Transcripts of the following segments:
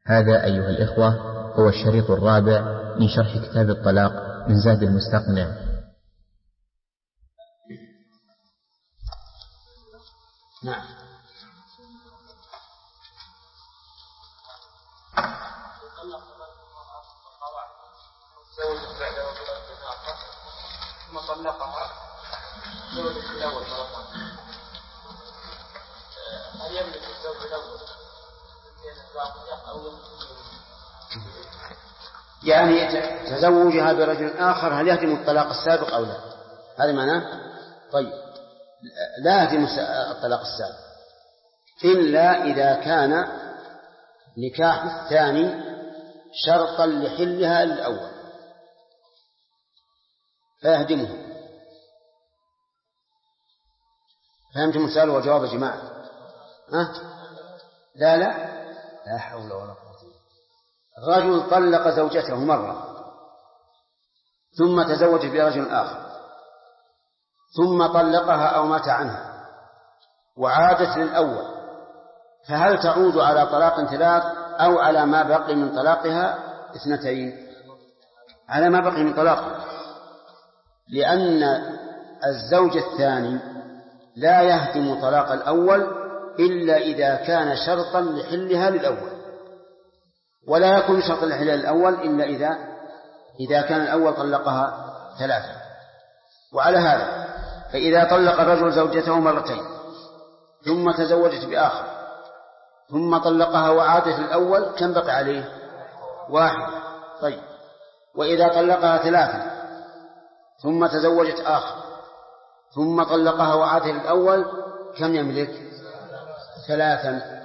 هذا أيها الإخوة هو الشريط الرابع من شرح كتاب الطلاق من زاد المستقنع. نعم. ثم طلقها زوجة الأول مرة، هل يملك الزوج الأول أو يعني تزوجها برجل آخر هل يهدم الطلاق السابق أو لا؟ هذا معناه. طيب، لا يهدم الطلاق السابق إلا إذا كان نكاح الثاني شرطا لحلها الأول فيهدمه. فهمتم السؤال والجواب يا جماعة؟ لا حول ولا قوة. رجل طلق زوجته مرة ثم تزوج برجل آخر ثم طلقها أو مات عنها وعادت للأول، فهل تعود على طلاق ثلاث أو على ما بقي من طلاقها اثنتين؟ على ما بقي من طلاقها، لأن الزوج الثاني لا يهدم طلاق الأول إلا إذا كان شرطا لحلها للأول، ولا يكون شرطا لحلها للأول إلا إذا كان الأول طلقها ثلاثة. وعلى هذا فإذا طلق الرجل زوجته مرتين ثم تزوجت بآخر ثم طلقها وعادت للأول كم بقي عليه؟ واحد. طيب، وإذا طلقها ثلاثة ثم تزوجت آخر ثم طلقها وعادت للأول كم يملك؟ ثلاثا.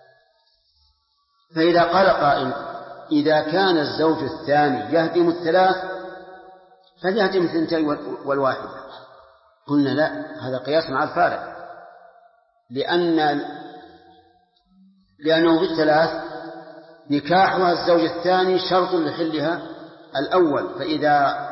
فإذا قال قائل إذا كان الزوج الثاني يهدم الثلاث فليهدم الثنتين والواحدة، قلنا لا، هذا قياس مع الفارق، لأنه في الثلاث نكاحها الزوج الثاني شرط لحلها الأول، فإذا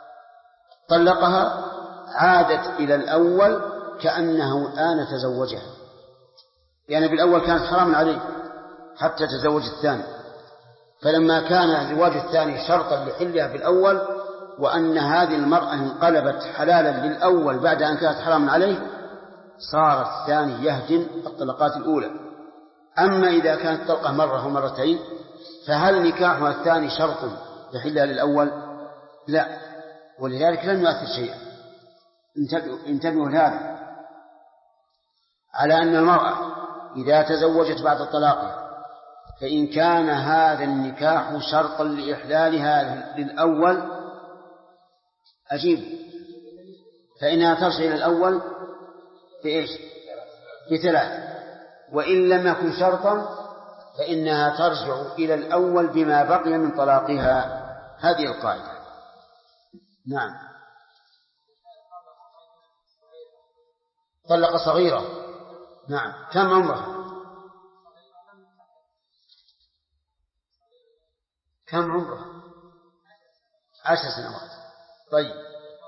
طلقها عادت إلى الأول كأنه الآن تزوجها، يعني بالأول كانت حرام عليه حتى تزوج الثاني، فلما كان زواج الثاني شرطا لحلها بالأول وأن هذه المرأة انقلبت حلالا للأول بعد أن كانت حراما عليه صار الثاني يهدم الطلقات الأولى. أما إذا كانت طلقة مرة ومرتين فهل نكاحها الثاني شرط لحلها للأول؟ لا، ولذلك لم يؤثر شيئا. انتبهوا لهذا، على أن المرأة إذا تزوجت بعد طلاقها فإن كان هذا النكاح شرطا لإحلالها للأول أجيب، فإنها ترجع إلى الأول بإيش؟ بثلاث، وإن لم يكن شرطا فإنها ترجع إلى الأول بما بقي من طلاقها. هذه القاعدة. نعم. طلق صغيرة. نعم. كم عمرها؟ كم عمرها؟ 10 سنوات. طيب،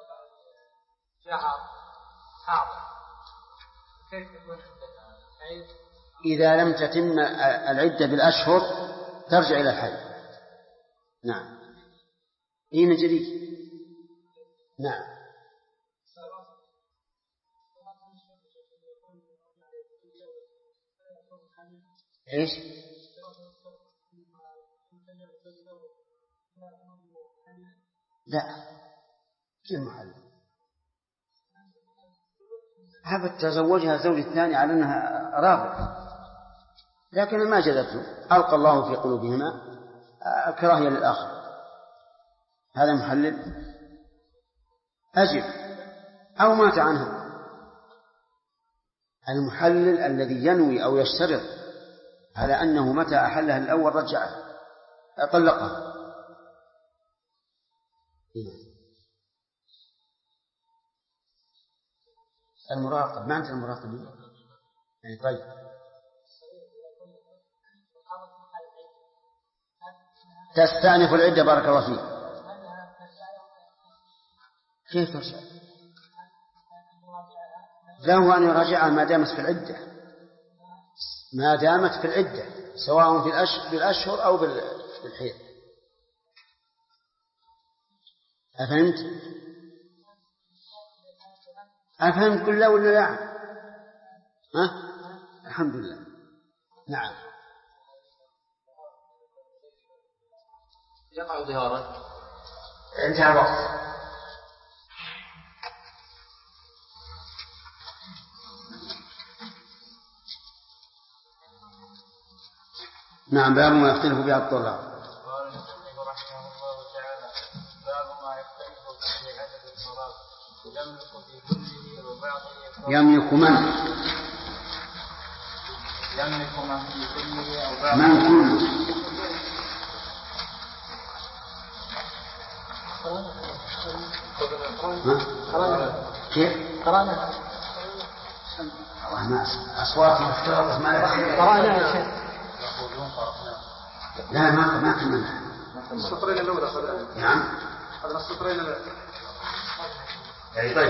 إذا لم تتم العدة بالأشهر ترجع إلى الحي. نعم. من جديد. نعم. إيش؟ لا، كيف محل؟ هبت تزوجها الزوج الثاني على أنها رابط، لكن ما جدته، ألقى الله في قلوبهما الكراهية للآخر. هذا محلل؟ أجب. أو مات عنها. المحلل الذي ينوي أو يشترط على أنه متى أحلها الأول رجعها طلقها. المراقب، ما أنت المراقب يعني. طيب، تستأنف العدة. بارك الله فيك. كيف ترجع؟ له أن يراجعها ما دامت في العدة، ما دامت في العدة. سواء بالأشهر أو بالحيض. أفهمت قل لا ولا لا؟ ها؟ الحمد لله. نعم. يقع ظهارا. انتهى الوقت. نعم. باب ما يختلف به الطلاب. قال المصنف رحمه الله تعالى: باب ما يختلف به عدد الصلاة. يملك في كله وبعضه. يملك من في كله أو بعضه. من كله. كيف؟ قرأنا أصوات مختلطة قرأنا يا شيخ. لا ما كملنا. السطرين الأولى خذنا. نعم. خذنا السطرين الأولى. يعني طيب.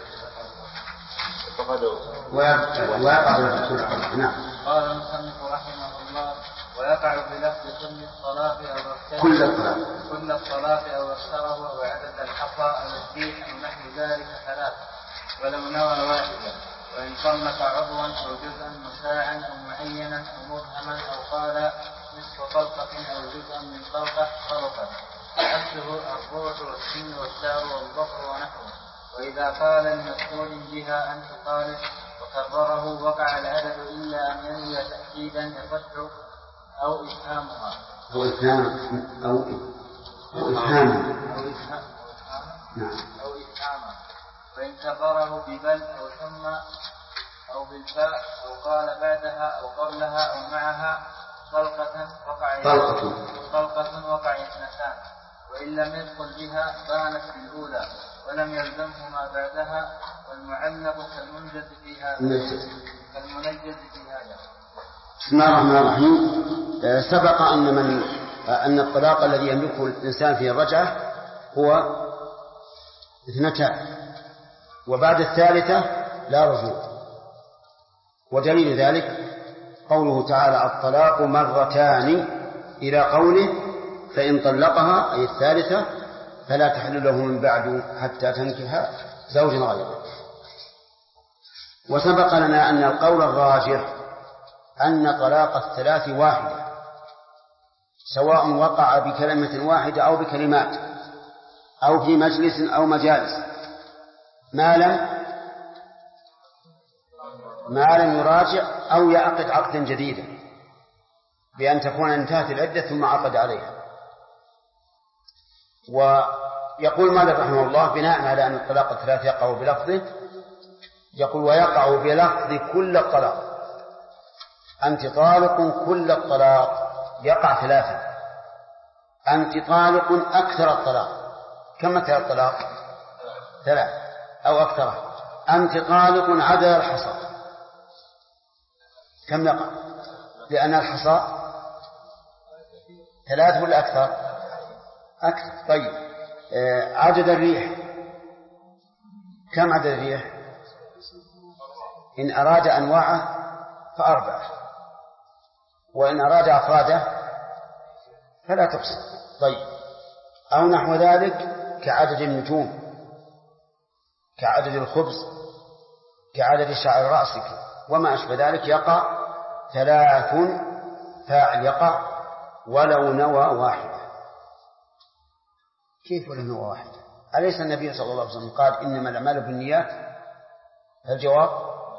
ويقع بلفظ. نعم. قال المصنف رحمه الله: ويقع بلفظ كل الصلاة أو اغتسل كل الصلاة أو اغتسله وعدد الحصى أو الديك أو نحو ذلك ثلاث، ولو نوى واحدا. وإن طلق عضوا أو جزءا مساعا أو معينا أو مبهما أو قال نصف طلقة أو جزءا من طلقة طلقة، أصله الروح والسن والشعر والظفر ونحوه. وإذا قال لمسؤول بها أنت طالق وكرره وقع العدد إلا أن ينوي تأكيدا يصح أو إفهامها أو إفهاما. وإن كرره ببل أو ثم أو بالفاء أو قال بعدها أو قبلها أو معها طلقة وقع اثنتان. وإن لم يدخل بها بانت بالأولى ولم يلزمهما بعدها. والمعلق كالمنجز في هذا. بسم الله الرحمن الرحيم. سبق أن الطلاق الذي يملكه الإنسان في الرجعة هو 2، وبعد الثالثة لا رجوع. ودليل ذلك قوله تعالى: الطلاق مرتان، إلى قوله: فإن طلقها أي الثالثة فلا تحل له من بعد حتى تنكح زوجا غيره. وسبق لنا أن القول الراجح أن طلاق الثلاث واحدة، سواء وقع بكلمة واحدة أو بكلمات أو في مجلس أو مجالس، ما لم يراجع أو يعقد عقدا جديدا، بأن تكون انتهت العدة ثم عقد عليها. ويقول مالك رحمه الله بناء على أن الطلاق الثلاث يقع بلفظه، يقول: ويقع بلفظ كل الطلاق. أنت طالق كل الطلاق، يقع 3. أنت طالق أكثر الطلاق. كم أكثر الطلاق؟ 3 أو أكثر. أنت طالق عدد الحصى. كم يقع؟ لأن الحصى 3 ولا أكثر؟ أكثر. طيب، عدد الريح كم عدد الريح؟ إن أراد أنواعه ف4، وإن أراد أفراده فلا تقصد. طيب، أو نحو ذلك كعدد النجوم، كعدد الخبز، كعدد شعر رأسك وما أشبه ذلك. يقع 3 فاعل يقع ولو نوى واحدة. كيف ولو نوى واحدة؟ أليس النبي صلى الله عليه وسلم قال: إنما الأعمال بالنيات؟ الجواب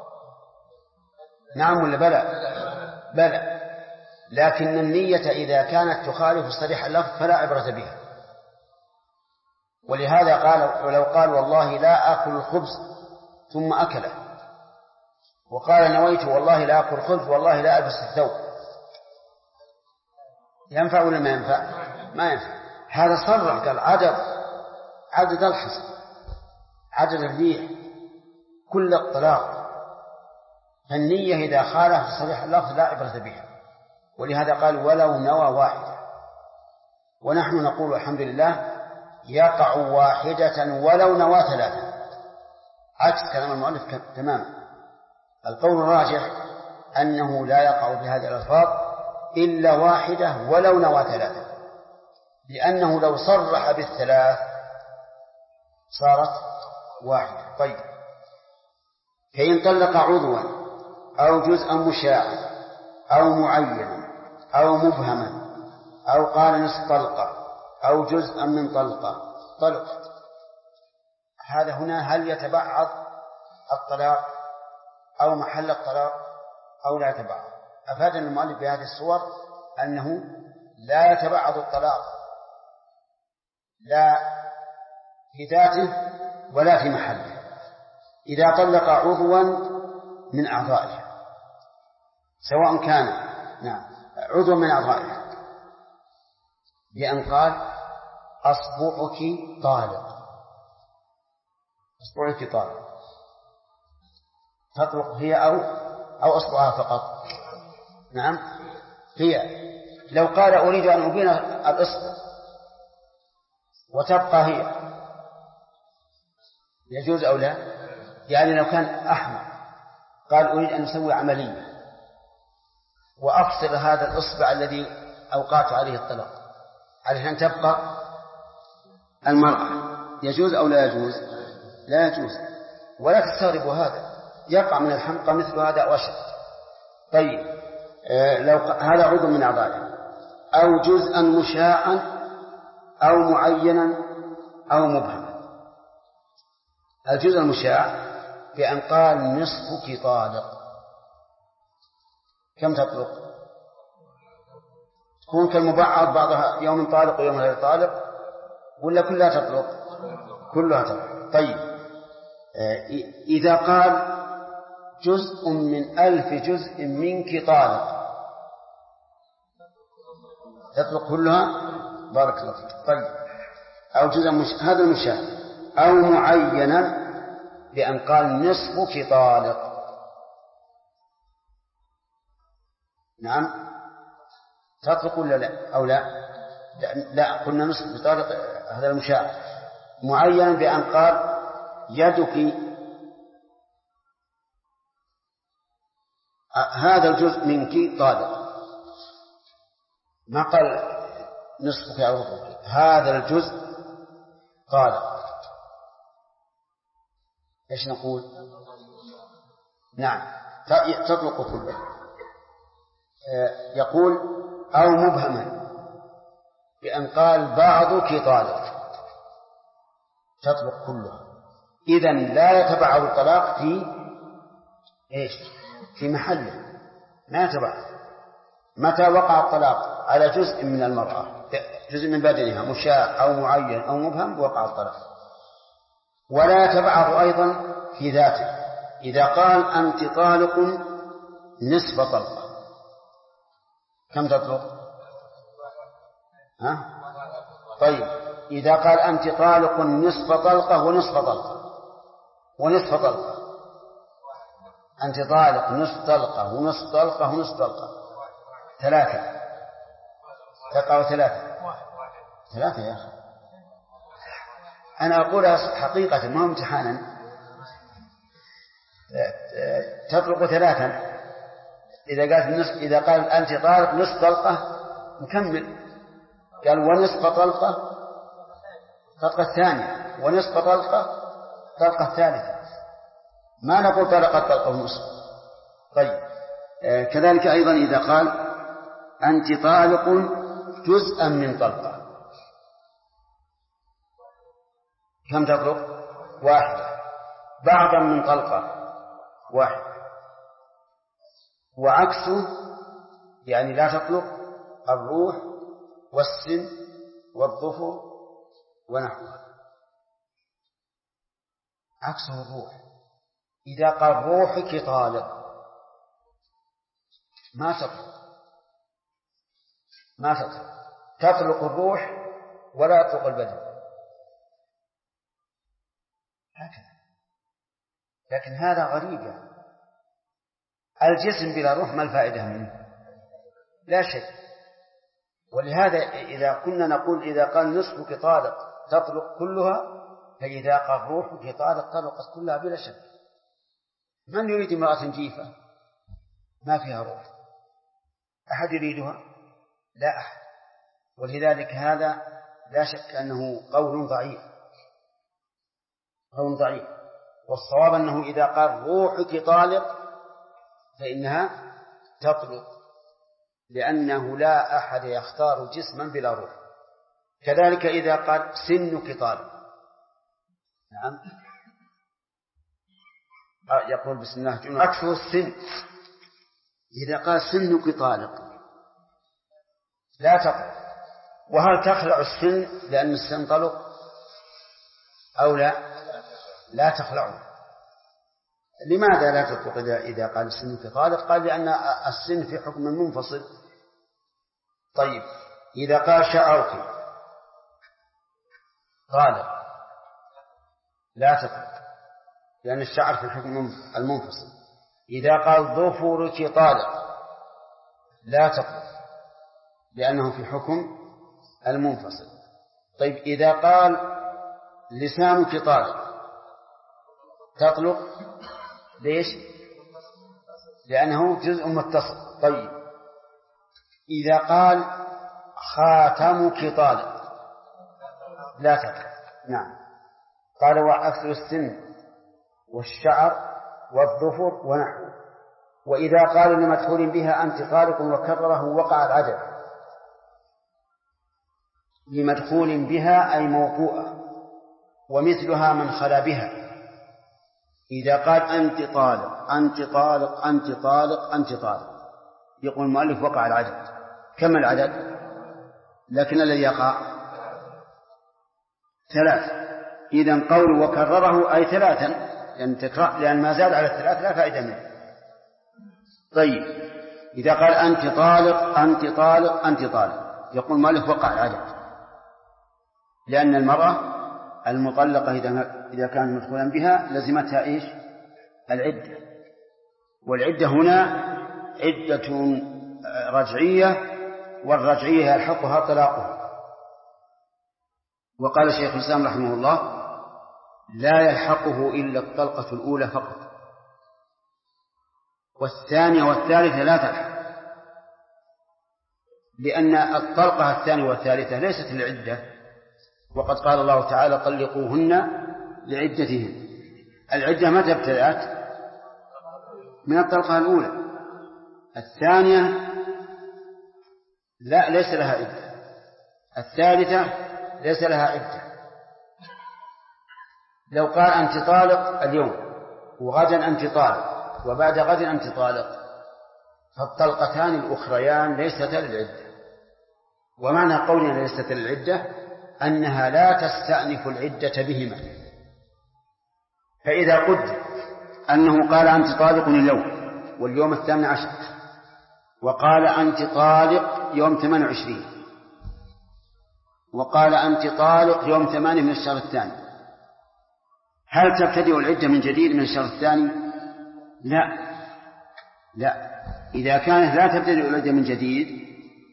نعم ولا بلى. لكن النية إذا كانت تخالف صريح اللفظ فلا عبرة بها. ولهذا قال: ولو قال والله لا آكل الخبز ثم أكله، وقال نويت والله لا آكل خبز والله لا ألبس الثوب، ينفع ولا ما ينفع؟ ما ينفع. هذا صرح قال عدد الحصى، عدد الريح، كل الطلاق. فالنية إذا خالف صريح اللفظ لا عبرة بها. ولهذا قال: ولو نوى واحدة. ونحن نقول الحمد لله يقع واحدة ولو نوى 3، عكس كلام المؤلف تماما. القول الراجح أنه لا يقع بهذه الألفاظ إلا واحدة ولو نوى ثلاثة، لأنه لو صرح بالثلاث صارت واحدة. طيب، فإن طلق عضوا أو جزءا مشاعا أو معينا أو مبهما أو قال نصف طلقة أو جزءا من طلقة طلق، هذا هنا هل يتبعض الطلاق أو محل الطلاق أو لا يتبعض؟ أفادنا المؤلف بهذه الصور أنه لا يتبعض الطلاق لا في ذاته ولا في محله إذا طلق عضوا من أعضائه، سواء كان عضوا من أعضائه، بأن قال أصبعك طالق، أصبعك طالق، تطلق هي أو أصبعها فقط؟ نعم هي. لو قال أريد أن أبين الإصبع وتبقى هي، يجوز أو لا؟ يعني لو كان أحمر قال أريد أن أسوي عملية وأفصل هذا الإصبع الذي أوقعت عليه الطلاق علشان تبقى المرأة، يجوز أو لا يجوز؟ لا يجوز. ولا تستغربوا هذا، يقع من الحمقى مثل هذا أو أشد. طيب، لو هذا عضو من أعضائه أو جزءا مشاعا أو معينا أو مبهما. الجزء المشاع بأن قال نصفك طالق، كم تطلق؟ تكون كالمبعض، بعضها يوم طالق ويوم غير طالق، ولا كلها تطلق؟ كلها تطلق. طيب، إذا قال جزء من 1000 جزء منك طالق تطلق كلها؟ بارك الله فيك. طيب، أو جزء هذا المشاع أو معينا بأن قال نصفك طالق، نعم تطلق ولا لا أو لا؟ لا، قلنا نصفك طالق هذا المشاع. معينا بأن قال يدك هذا الجزء منك طالق، ما قال نصفك أو ربعك، هذا الجزء طالق. ايش نقول؟ نعم تطلق كله. يقول أو مبهما بأن قال بعضك طالق تطلق كلها. إذن لا يتبعض الطلاق في إيش؟ في محله، ما يتبعض. متى وقع الطلاق على جزء من المرأة، جزء من بدنها مشاع أو معين أو مبهم، وقع الطلاق. ولا يتبعض أيضا في ذاته، إذا قال أنت طالق نصف طلقة كم تطلق؟ طيب، إذا قال أنت طالق نصف طلقة ونصف طلقة ونصف طلقة، أنت طالق نصف طلقة ونصف طلقة ونصف طلقة، ثلاثة تقع ثلاثة يا أخي. أنا أقولها حقيقة ما امتحانا، تطلق ثلاثا. إذا قال أنت طالق نصف طلقة نكمل، قال ونصف طلقة الثانية ونصف طلقة الثالثة، ما نقول طلقة ونصف. طيب، كذلك أيضا إذا قال أنت طالق جزءا من طلقة كم تطلق؟ واحدة. بعضا من طلقة واحدة. وعكسه يعني لا تطلق الروح والسن والظفر ونحوها. عكسه الروح، إذا قال روحك طالق ما تطلق الروح ولا يطلق البدن هكذا. لكن هذا غريب، الجسم بلا روح ما الفائدة منه؟ لا شيء. ولهذا إذا كنا نقول إذا قال نصفك طالق تطلق كلها، فإذا قال روحك طالق طلقت كلها بلا شك. من يريد امرأة جيفة ما فيها روح؟ أحد يريدها؟ لا أحد. ولذلك هذا لا شك أنه قول ضعيف، قول ضعيف. والصواب أنه إذا قال روحك طالق فإنها تطلق، لأنه لا أحد يختار جسما بلا روح. كذلك إذا قال سنك طالق، نعم، يقول بسم الله جملة أكثر السن. إذا قال سنك طالق لا تطلق. وهل تخلع السن لأن السن طلق أو لا تخلعه؟ لماذا لا تطلق إذا قال سنك طالق؟ قال لأن السن في حكم منفصل. طيب إذا قال شعرك طالق لا تطلق لأن الشعر في الحكم المنفصل. إذا قال ظفرك طالق لا تطلق لأنه في حكم المنفصل. طيب إذا قال لسانك طالق تطلق، ليش؟ لأنه جزء متصل. طيب إذا قال خاتمك طالق لا تطلق، نعم. قال وأكثر السن والشعر والظفر ونحوه. وإذا قال لمدخول بها أنت طالق وكرره وقع العدد. لمدخول بها أي موطوءة، ومثلها من خلا بها. إذا قال أنت طالق أنت طالق أنت طالق أنت طالق، يقول المؤلف وقع العدد. كم العدد؟ لكن الذي يقع 3. إذن قول وكرره أي 3، لأن ما زاد على 3 لا فائدة منه. طيب إذا قال أنت طالق أنت طالق أنت طالق، يقول المؤلف وقع العدد، لأن المرأة المطلقة إذا كان مدخولا بها لزمتها إيش؟ العدة. والعدة هنا عدة رجعية، والرجعية يلحقها طلاقها. وقال شيخ الإسلام رحمه الله لا يلحقه إلا الطلقة الأولى فقط، والثانية والثالثة لا تلحق، لأن الطلقة الثانية والثالثة ليست للعدة، وقد قال الله تعالى طلقوهن لعدتهن. العدة متى ابتدأت؟ من الطلقة الأولى. الثانية لا ليس لها عدة، الثالثة ليس لها عدة. لو قال أنت طالق اليوم وغدا أنت طالق وبعد غد أنت طالق، فالطلقتان الأخريان ليست للعدة. ومعنى قولنا ليست للعدة أنها لا تستأنف العدة بهما. فإذا قلت أنه قال أنت طالق اليوم واليوم 18، وقال أنت طالق يوم 28، وقال أنت طالق يوم 8 من الشهر الثاني، هل تبتدئ العدة من جديد من الشهر الثاني؟ لا. إذا كانت لا تبتدئ العدة من جديد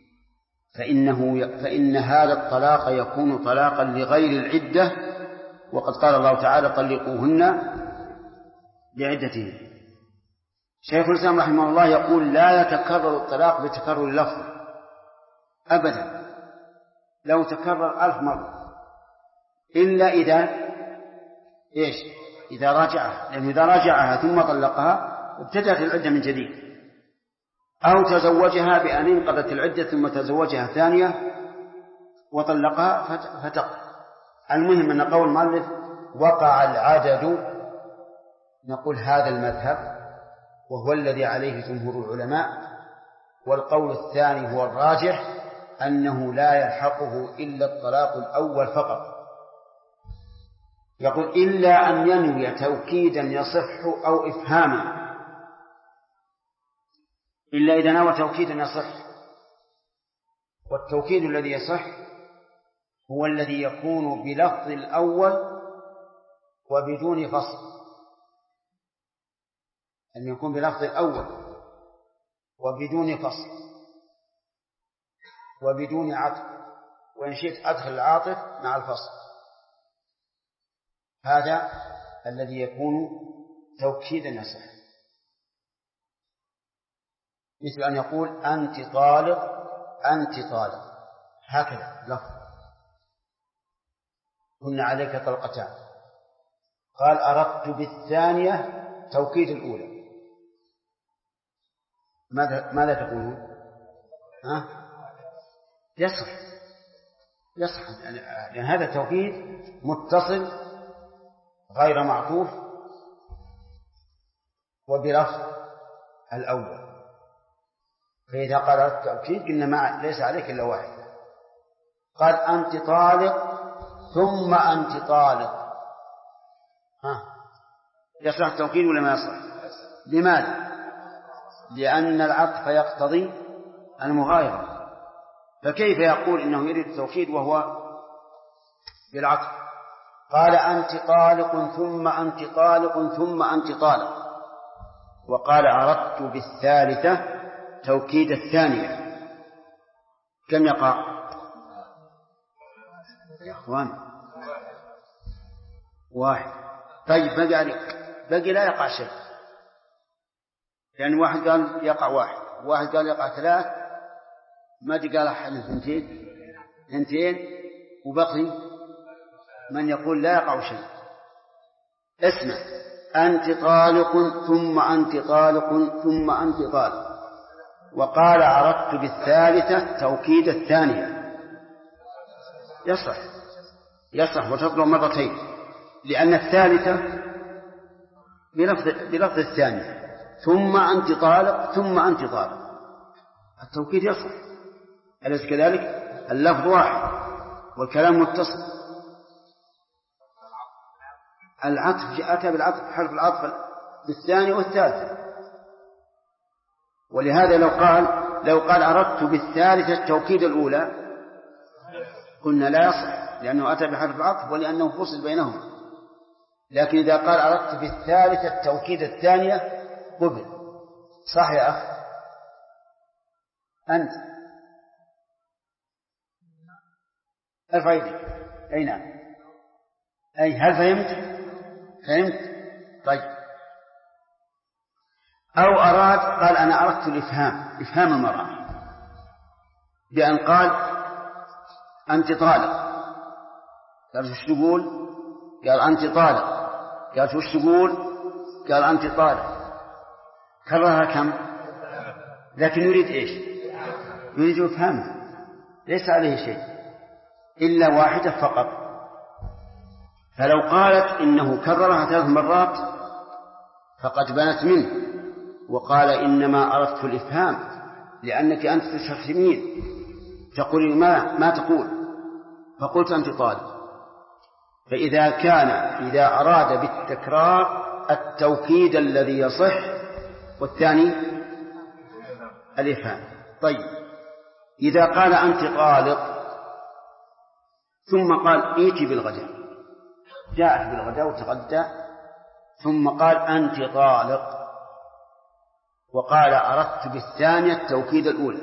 فإن هذا الطلاق يكون طلاقا لغير العدة، وقد قال الله تعالى طلقوهن لعدتهن. شيخ الإسلام رحمه الله يقول لا يتكرر الطلاق بتكرر اللفظ أبدا، لو تكرر 1000 مرة، إلا إذا راجعها، لأن إذا راجعها ثم طلقها ابتدأت العدة من جديد، أو تزوجها بأن انقضت العدة ثم تزوجها ثانية وطلقها فتقع. المهم أن قول المؤلف وقع العدد، نقول هذا المذهب وهو الذي عليه جمهور العلماء، والقول الثاني هو الراجح أنه لا يلحقه إلا الطلاق الأول فقط. يقول إلا أن ينوي توكيدا يصح أو إفهاما، إلا إذا نوى توكيدا يصح. والتوكيد الذي يصح هو الذي يكون بلفظ الأول وبدون فصل، أن يكون بلفظ الأول وبدون فصل وبدون عطف، وإن شئت أدخل العاطف مع الفصل، هذا الذي يكون توكيدا يصح. مثل أن يقول أنت طالق أنت طالق، هكذا لفظ. كنا عليك طلقتان، قال أردت بالثانية توكيد الأولى، ماذا تقولون؟ يصح لأن هذا توكيد متصل غير معطوف وبلفظ الأول. فإذا قال التوكيد قلنا ليس عليك إلا واحد. قال أنت طالق ثم أنت طالق، يصح التوكيد ولا ما يصح؟ لماذا؟ لأن العطف يقتضي المغايرة، فكيف يقول إنه يريد التوكيد وهو بالعطف؟ قال أنت طالق ثم أنت طالق ثم أنت طالق، وقال أردت بالثالثة توكيد الثانية، كم يقع يا أخوان؟ واحد. طيب بقي لا يقع شيء، يعني واحد قال يقع واحد قال يقع ثلاث، ما قال أحد اثنتين، وبقي من يقول لا يقع شيء. اسمع، أنت طالق ثم أنت طالق ثم أنت طالق، وقال أردت بالثالثة توكيد الثانية، يصح وتطلع مرتين، لأن الثالثة بلفظ الثانية، ثم أنت طالق ثم أنت طالق، التوكيد يصح. أليس كذلك؟ اللفظ واحد والكلام متصل. العطف أتى بالعطف، حرف العطف بالثاني والثالث. ولهذا لو قال أردت بالثالثة توكيد الأولى قلنا لا يصح، لأنه أتى بحرف العطف ولأنه فصل بينهما. لكن إذا قال أردت بالثالثة توكيد الثانية قبل. صح يا أخ؟ أنت ارفع يدك. أي نعم. أي هل فهمت؟ طيب. أو قال أنا أردت إفهام المرأة بأن قال أنت طالق، قال وش تقول؟ قال أنت طالق، قال وش تقول؟ قال أنت طالق. كررها كم؟ لكن يريد إيش؟ يريد يفهمها، ليس عليه شيء إلا واحدة فقط. فلو قالت إنه كررها 3 مرات فقد بنت منه، وقال إنما أردت الإفهام لأنك أنت تشخمين تقول ما تقول، فقلت أنت طالب. إذا أراد بالتكرار التوكيد الذي يصح والثاني الإفهام. طيب، إذا قال أنت طالق ثم قال ائتي بالغداء، جاءت بالغداء وتغدى، ثم قال أنت طالق، وقال أردت بالثانية التوكيد الأولى،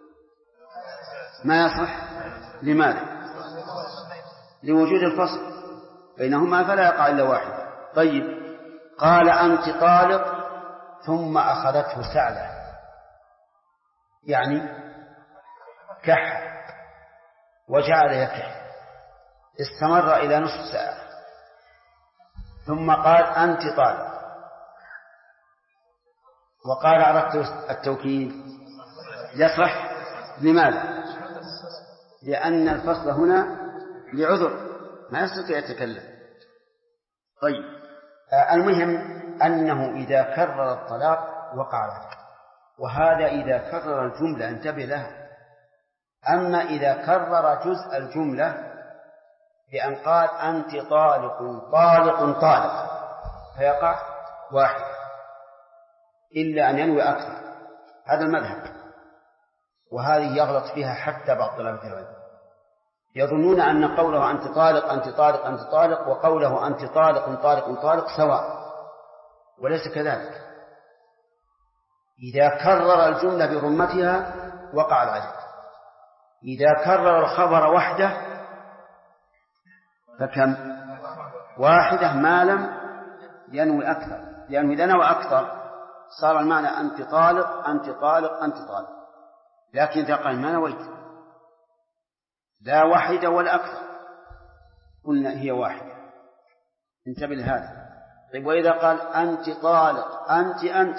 ما يصح. لماذا؟ لوجود الفصل بينهما فلا يقع إلا واحد. طيب، قال أنت طالق ثم أخذته سعلة، يعني كح وجعل يكح، استمر إلى نصف ساعة، ثم قال أنت طالق وقال أردت التوكيد، يصح. لماذا؟ لأن الفصل هنا لعذر ما يستطيع يتكلم. طيب، المهم أنه إذا كرر الطلاق وقع له، وهذا إذا كرر الجملة، انتبه لها. أما إذا كرر جزء الجملة بأن قال أنت طالق طالق طالق فيقع واحد، إلا أن ينوي أكثر. هذا المذهب، وهذه يغلط فيها حتى بعض طلبة العلم، يظنون أن قوله أنت طالق أنت طالق أنت طالق وقوله أنت طالق طالق طالق سواء، وليس كذلك. إذا كرر الجملة برمتها وقع العدد، إذا كرر الخبر وحده فكم؟ واحدة، ما لم ينوي أكثر، لأنه إذا نوى أكثر صار المعنى أنت طالق أنت طالق أنت طالق. لكن إذا قال ما نويت لا واحدة ولا أكثر قلنا هي واحدة. انتبه لهذا. طيب وإذا قال أنت طالق أنت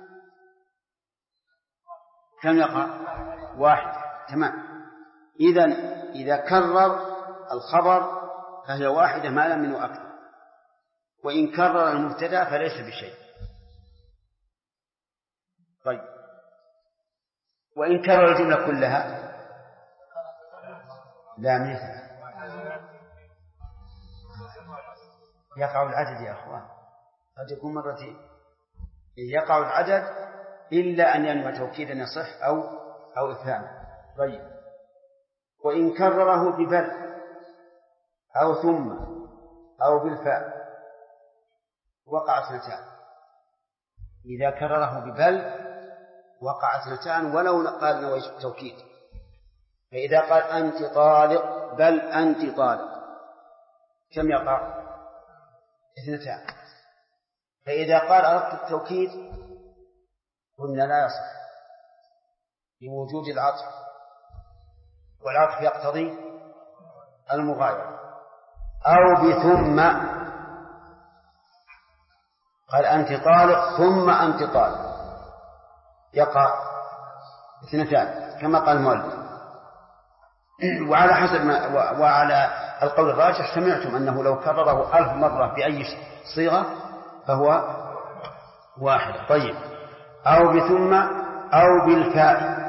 كم يقع؟ واحد. تمام. إذا كرر الخبر فهي واحدة ما لم منه أكثر، وإن كرر المبتدأ فليس بشيء. طيب وإن كرر الجملة كلها لا مثل يقع العدد يا أخوان، قد يكون مرتين يقع العدد إلا أن ينوى توكيدا يصح أو إفهام. طيب وإن كرره ببل أو ثم أو بالفاء وقع اثنتان. إذا كرره ببل وقع اثنتان ولو قال نويت التوكيد. فإذا قال أنت طالق بل أنت طالق كم يقع؟ اثنتان. فإذا قال أردت التوكيد قلنا لا يصح لوجود العطف، والعطف يقتضي المغايرة. أو بثم قال أنت طالق ثم أنت طالق يقع اثنتان كما قال المؤلف. وعلى حسب وعلى القول الراجح سمعتم أنه لو كرره 1000 مرة بأي صيغة فهو واحد. طيب أو بثم أو بالفاء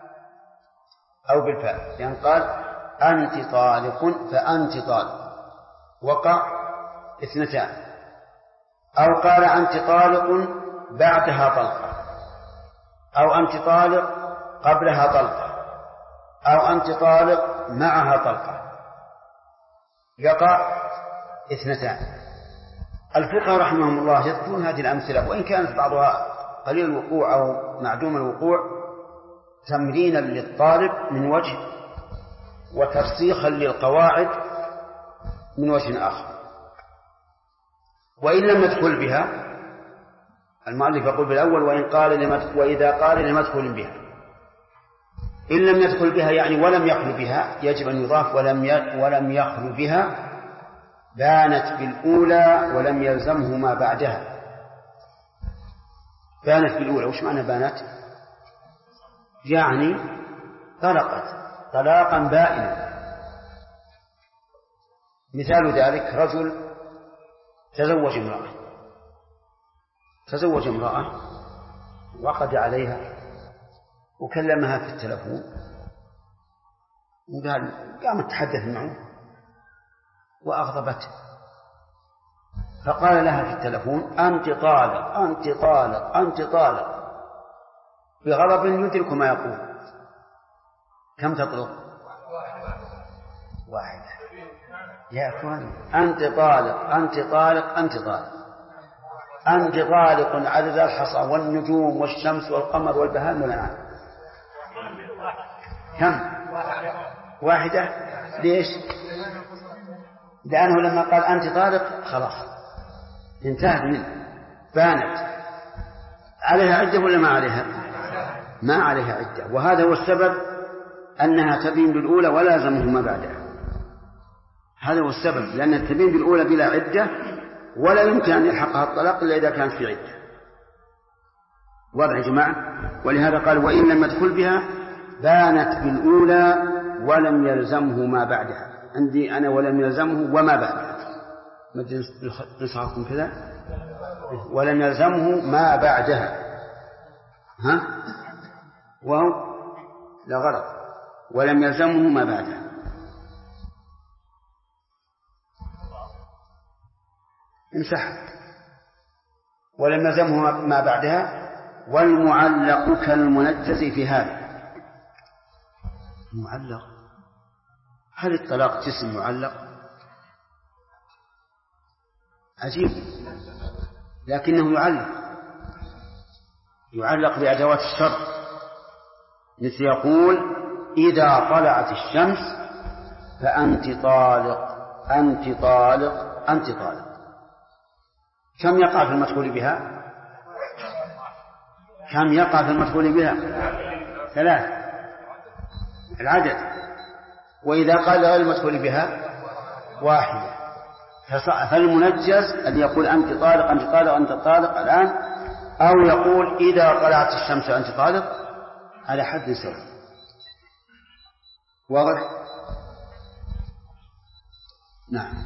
يعني قال أنت طالق فأنت طالق وقع اثنتان. أو قال أنت طالق بعدها طلقة، أو أنت طالق قبلها طلقة، أو أنت طالق معها طلقة يقع اثنتان. الفقهاء رحمهم الله يذكرون هذه الأمثلة وإن كانت بعضها قليل الوقوع أو معدوم الوقوع تمرينا للطالب من وجه وترسيخا للقواعد من وجه آخر. وإن لم يدخل بها المؤلف يقول بالأول وإذا قال لم يدخل بها. إن لم يدخل بها يعني ولم يخل بها يجب أن يضاف ولم يخل بها بانت بالأولى ولم يلزمه ما بعدها. بانت بالأولى وش معنى بانت؟ يعني طلقت طلاقا بائنا. مثال ذلك رجل تزوج امرأة وعقد عليها وكلمها في التلفون وقال قامت تحدث معه وأغضبته فقال لها في التلفون أنت طالق أنت طالق أنت طالق بغضب يدرك ما يقول. كم تطلق؟ واحدة. يا أخوان أنت طالق أنت طالق أنت طالق أنت طالق عدد الحصى والنجوم والشمس والقمر والبهائم والأنعام. كم؟ واحدة. ليش؟ لأنه لما قال أنت طالق خلاص انتهت منه بانت. عليها عدة ولا ما عليها؟ ما عليها عدة. وهذا هو السبب أنها تبين بالأولى ولا يلزمه ما بعدها. هذا هو السبب، لأن التبين بالأولى بلا عدة ولا يمكن أن يلحقها الطلاق إلا إذا كانت في عدة. واضح يا جماعة؟ ولهذا قال وإن لم يدخل بها بانت بالأولى ولم يلزمه ما بعدها. عندي أنا ولم يلزمه وما بعدها. ما نسخكم كذا ولم يلزمه ما بعدها. ها؟ وهو لا غلط ولم يلزمه ما بعدها. امسح ولم يلزمه ما بعدها. والمعلق كالمنجز في هذا. المعلق هل الطلاق جسم معلق؟ عجيب. لكنه يعلق بأدوات الشرط، مثل يقول إذا طلعت الشمس فأنت طالق أنت طالق أنت طالق. كم يقع في المدخول بها؟ كم يقع في المدخول بها؟ 3 العدد. وإذا قال غير المدخول بها 1. فالمنجز أن يقول أنت طالق أنت طالق أنت طالق الآن، أو يقول إذا طلعت الشمس أنت طالق، على حد سواء. واضح؟ نعم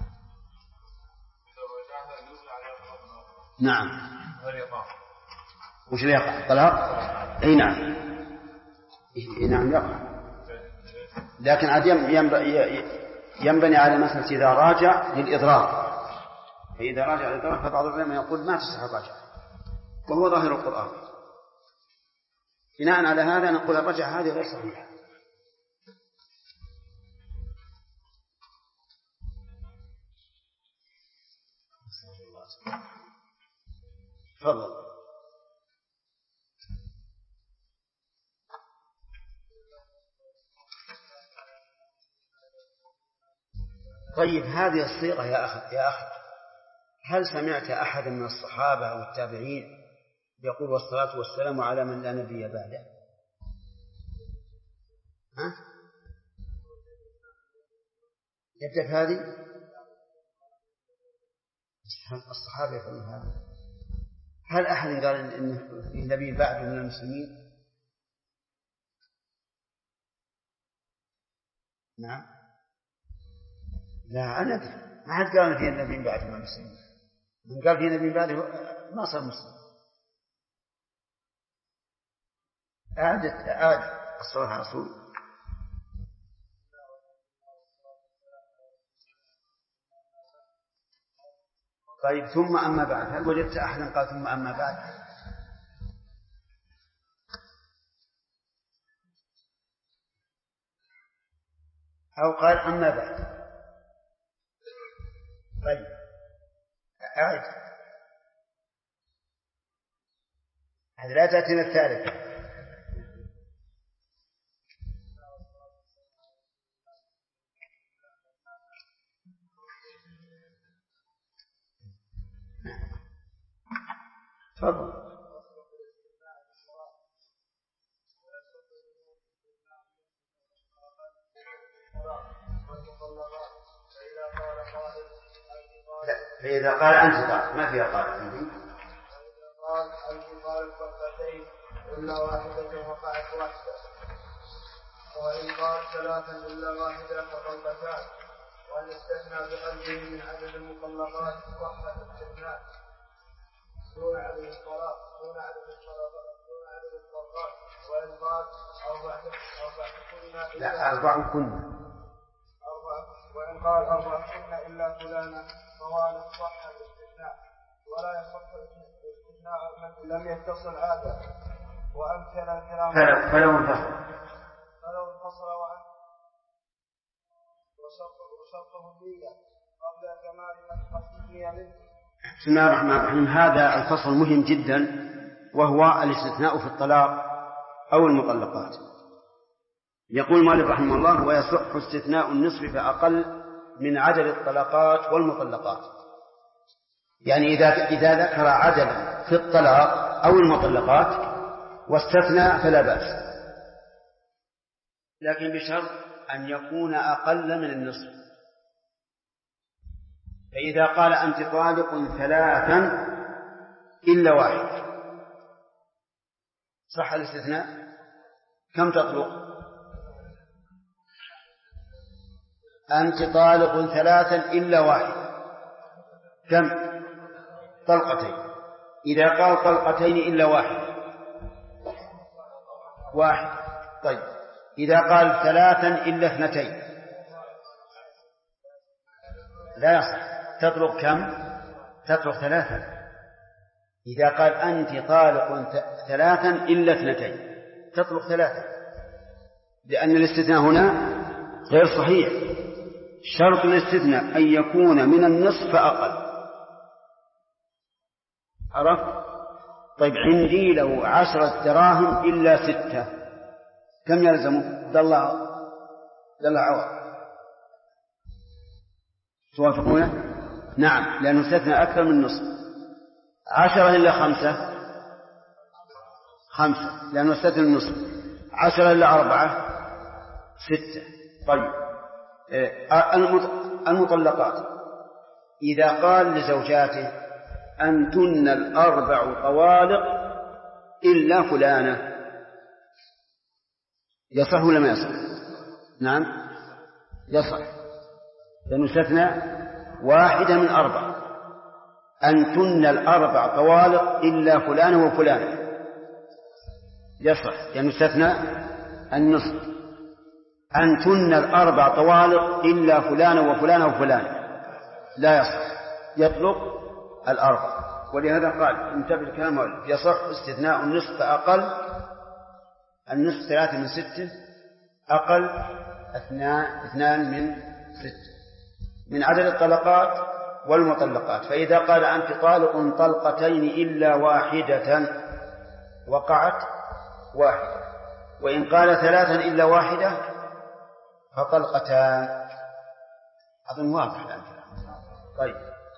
نعم. وش اللي يقع؟ الطلاق؟ أي نعم. نعم يقع، لكن عاد ينبني على مسألة إذا راجع للإضرار. فإذا راجع للإضرار فبعض العلماء يقول ما تصح الرجعة، وهو ظاهر القرآن. بناء على هذا نقول الرجعة هذه غير صحيحة. تفضل. طيب هذه الصيغة يا أخي هل سمعت أحد من الصحابة أو التابعين يقول والصلاة والسلام على من لا نبي بعده؟ ها؟ يبدأ بهذه؟ الصحابة يقولون هذا. هل أحد قال إن النبي بعده من المسلمين؟ نعم. لا أنا ما حد قال في النبي بعده من المسلمين. من قال في النبي بعده ما صار مسلم. أعد الصلاة على رسول. طيب ثم أما بعد، هل وجدت أحدا قال ثم أما بعد؟ أو قال أما بعد؟ طيب أعد. هذا لا تأتينا الثالثة. تفضل. فإذا قال أنت قال ما فيها قال عندي. قال أنت قال فرقتين إلا واحدة وقعت واحدة، وإن قال 3 إلا واحدة فطلقتان، وأن استثنى بقلبه من عدد المطلقات وحدة الاستثناء دون عدد الطلاق دون عدد الطلقات. وإن قال 4 كن وإن قال 4 كن إلا فلانا فوالد صح الاستثناء، ولا يصح الاستثناء من لم يتصل عادة. وأمثل الكلام فلو انفصل وشرطه النية قبل كمال من النية منه. بسم الله الرحمن الرحيم. هذا الفصل مهم جدا، وهو الاستثناء في الطلاق أو المطلقات. يقول مالك رحمه الله: ويصح استثناء النصف فأقل من عدد الطلاقات والمطلقات. يعني إذا ذكر عدد في الطلاق أو المطلقات واستثنى فلا بأس، لكن بشرط أن يكون أقل من النصف. فإذا قال أنت طالق 3 إلا واحد صح الاستثناء. كم تطلق؟ أنت طالق 3 إلا واحد، كم؟ 2. إذا قال 2 إلا واحد. طيب إذا قال 3 إلا 2 لا يصح. تطلق كم؟ تطلق 3. إذا قال أنت طالق 3 إلا 2 تطلق 3، لأن الاستثناء هنا غير صحيح. شرط الاستثناء أن يكون من النصف فأقل. عرفت؟ طيب عندي له 10 دراهم إلا 6، كم يلزمه؟ دل عوض. توافقونه؟ نعم، لأنه استثنى أكثر من نصف. 10 إلا 5 5 لأنه استثنى النصف. 10 إلا 4 6. طيب المطلقات إذا قال لزوجاته أنتن الأربع طوالق إلا فلانة يصح ولا ما يصح؟ نعم يصح، لأنه استثنى واحدة من 4. أنتن الأربع طوالق إلا فلانة وفلانة يصح، لأنه استثنى النصف. أنتن الأربع طوالق إلا فلانة وفلانة وفلانة لا يصح، يطلق الأربع. ولهذا قال انتبه الكلام مؤلف يصح استثناء النصف أقل، النصف 3 من 6 أقل 2 من 6 من عدد الطلقات والمطلقات. فإذا قال أنت طالق طلقتين إلا واحدة وقعت واحدة، وإن قال 3 إلا واحدة فطلقتان. أظن واضح الآن. طيب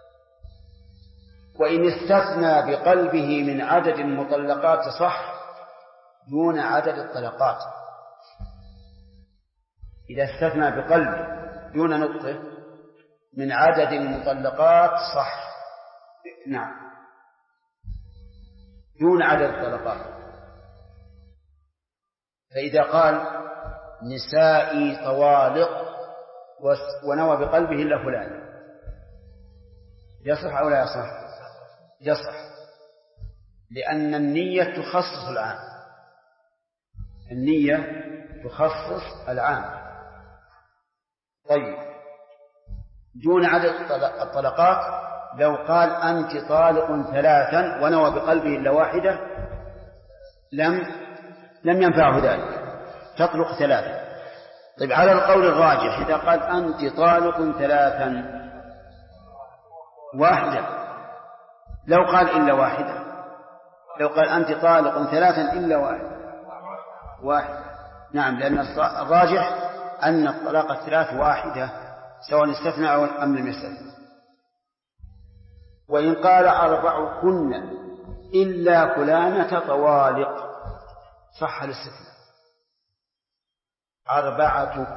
وإن استثنى بقلبه من عدد المطلقات صح دون عدد الطلقات. إذا استثنى بقلبه دون نطقه من عدد المطلقات صح، نعم دون عدد الطلقات. فإذا قال نسائي طوالق ونوى بقلبه إلا فلان يصح أو لا يصح؟ يصح، لأن النية تخصص العام، النية تخصص العام. طيب دون عدد الطلقات لو قال أنت طالق 3 ونوى بقلبه إلا واحدة لم ينفعه ذلك، تطلق 3. طيب على القول الراجح إذا قال أنت طالق 3 واحدة، لو قال إلا واحدة، لو قال أنت طالق 3 إلا واحدة، نعم، لأن الراجح أن الطلاق 3 واحدة سواء استثنى أم لم يستثنى. وإن قال 4 كن إلا فلانة طوالق صح الاستثناء. 4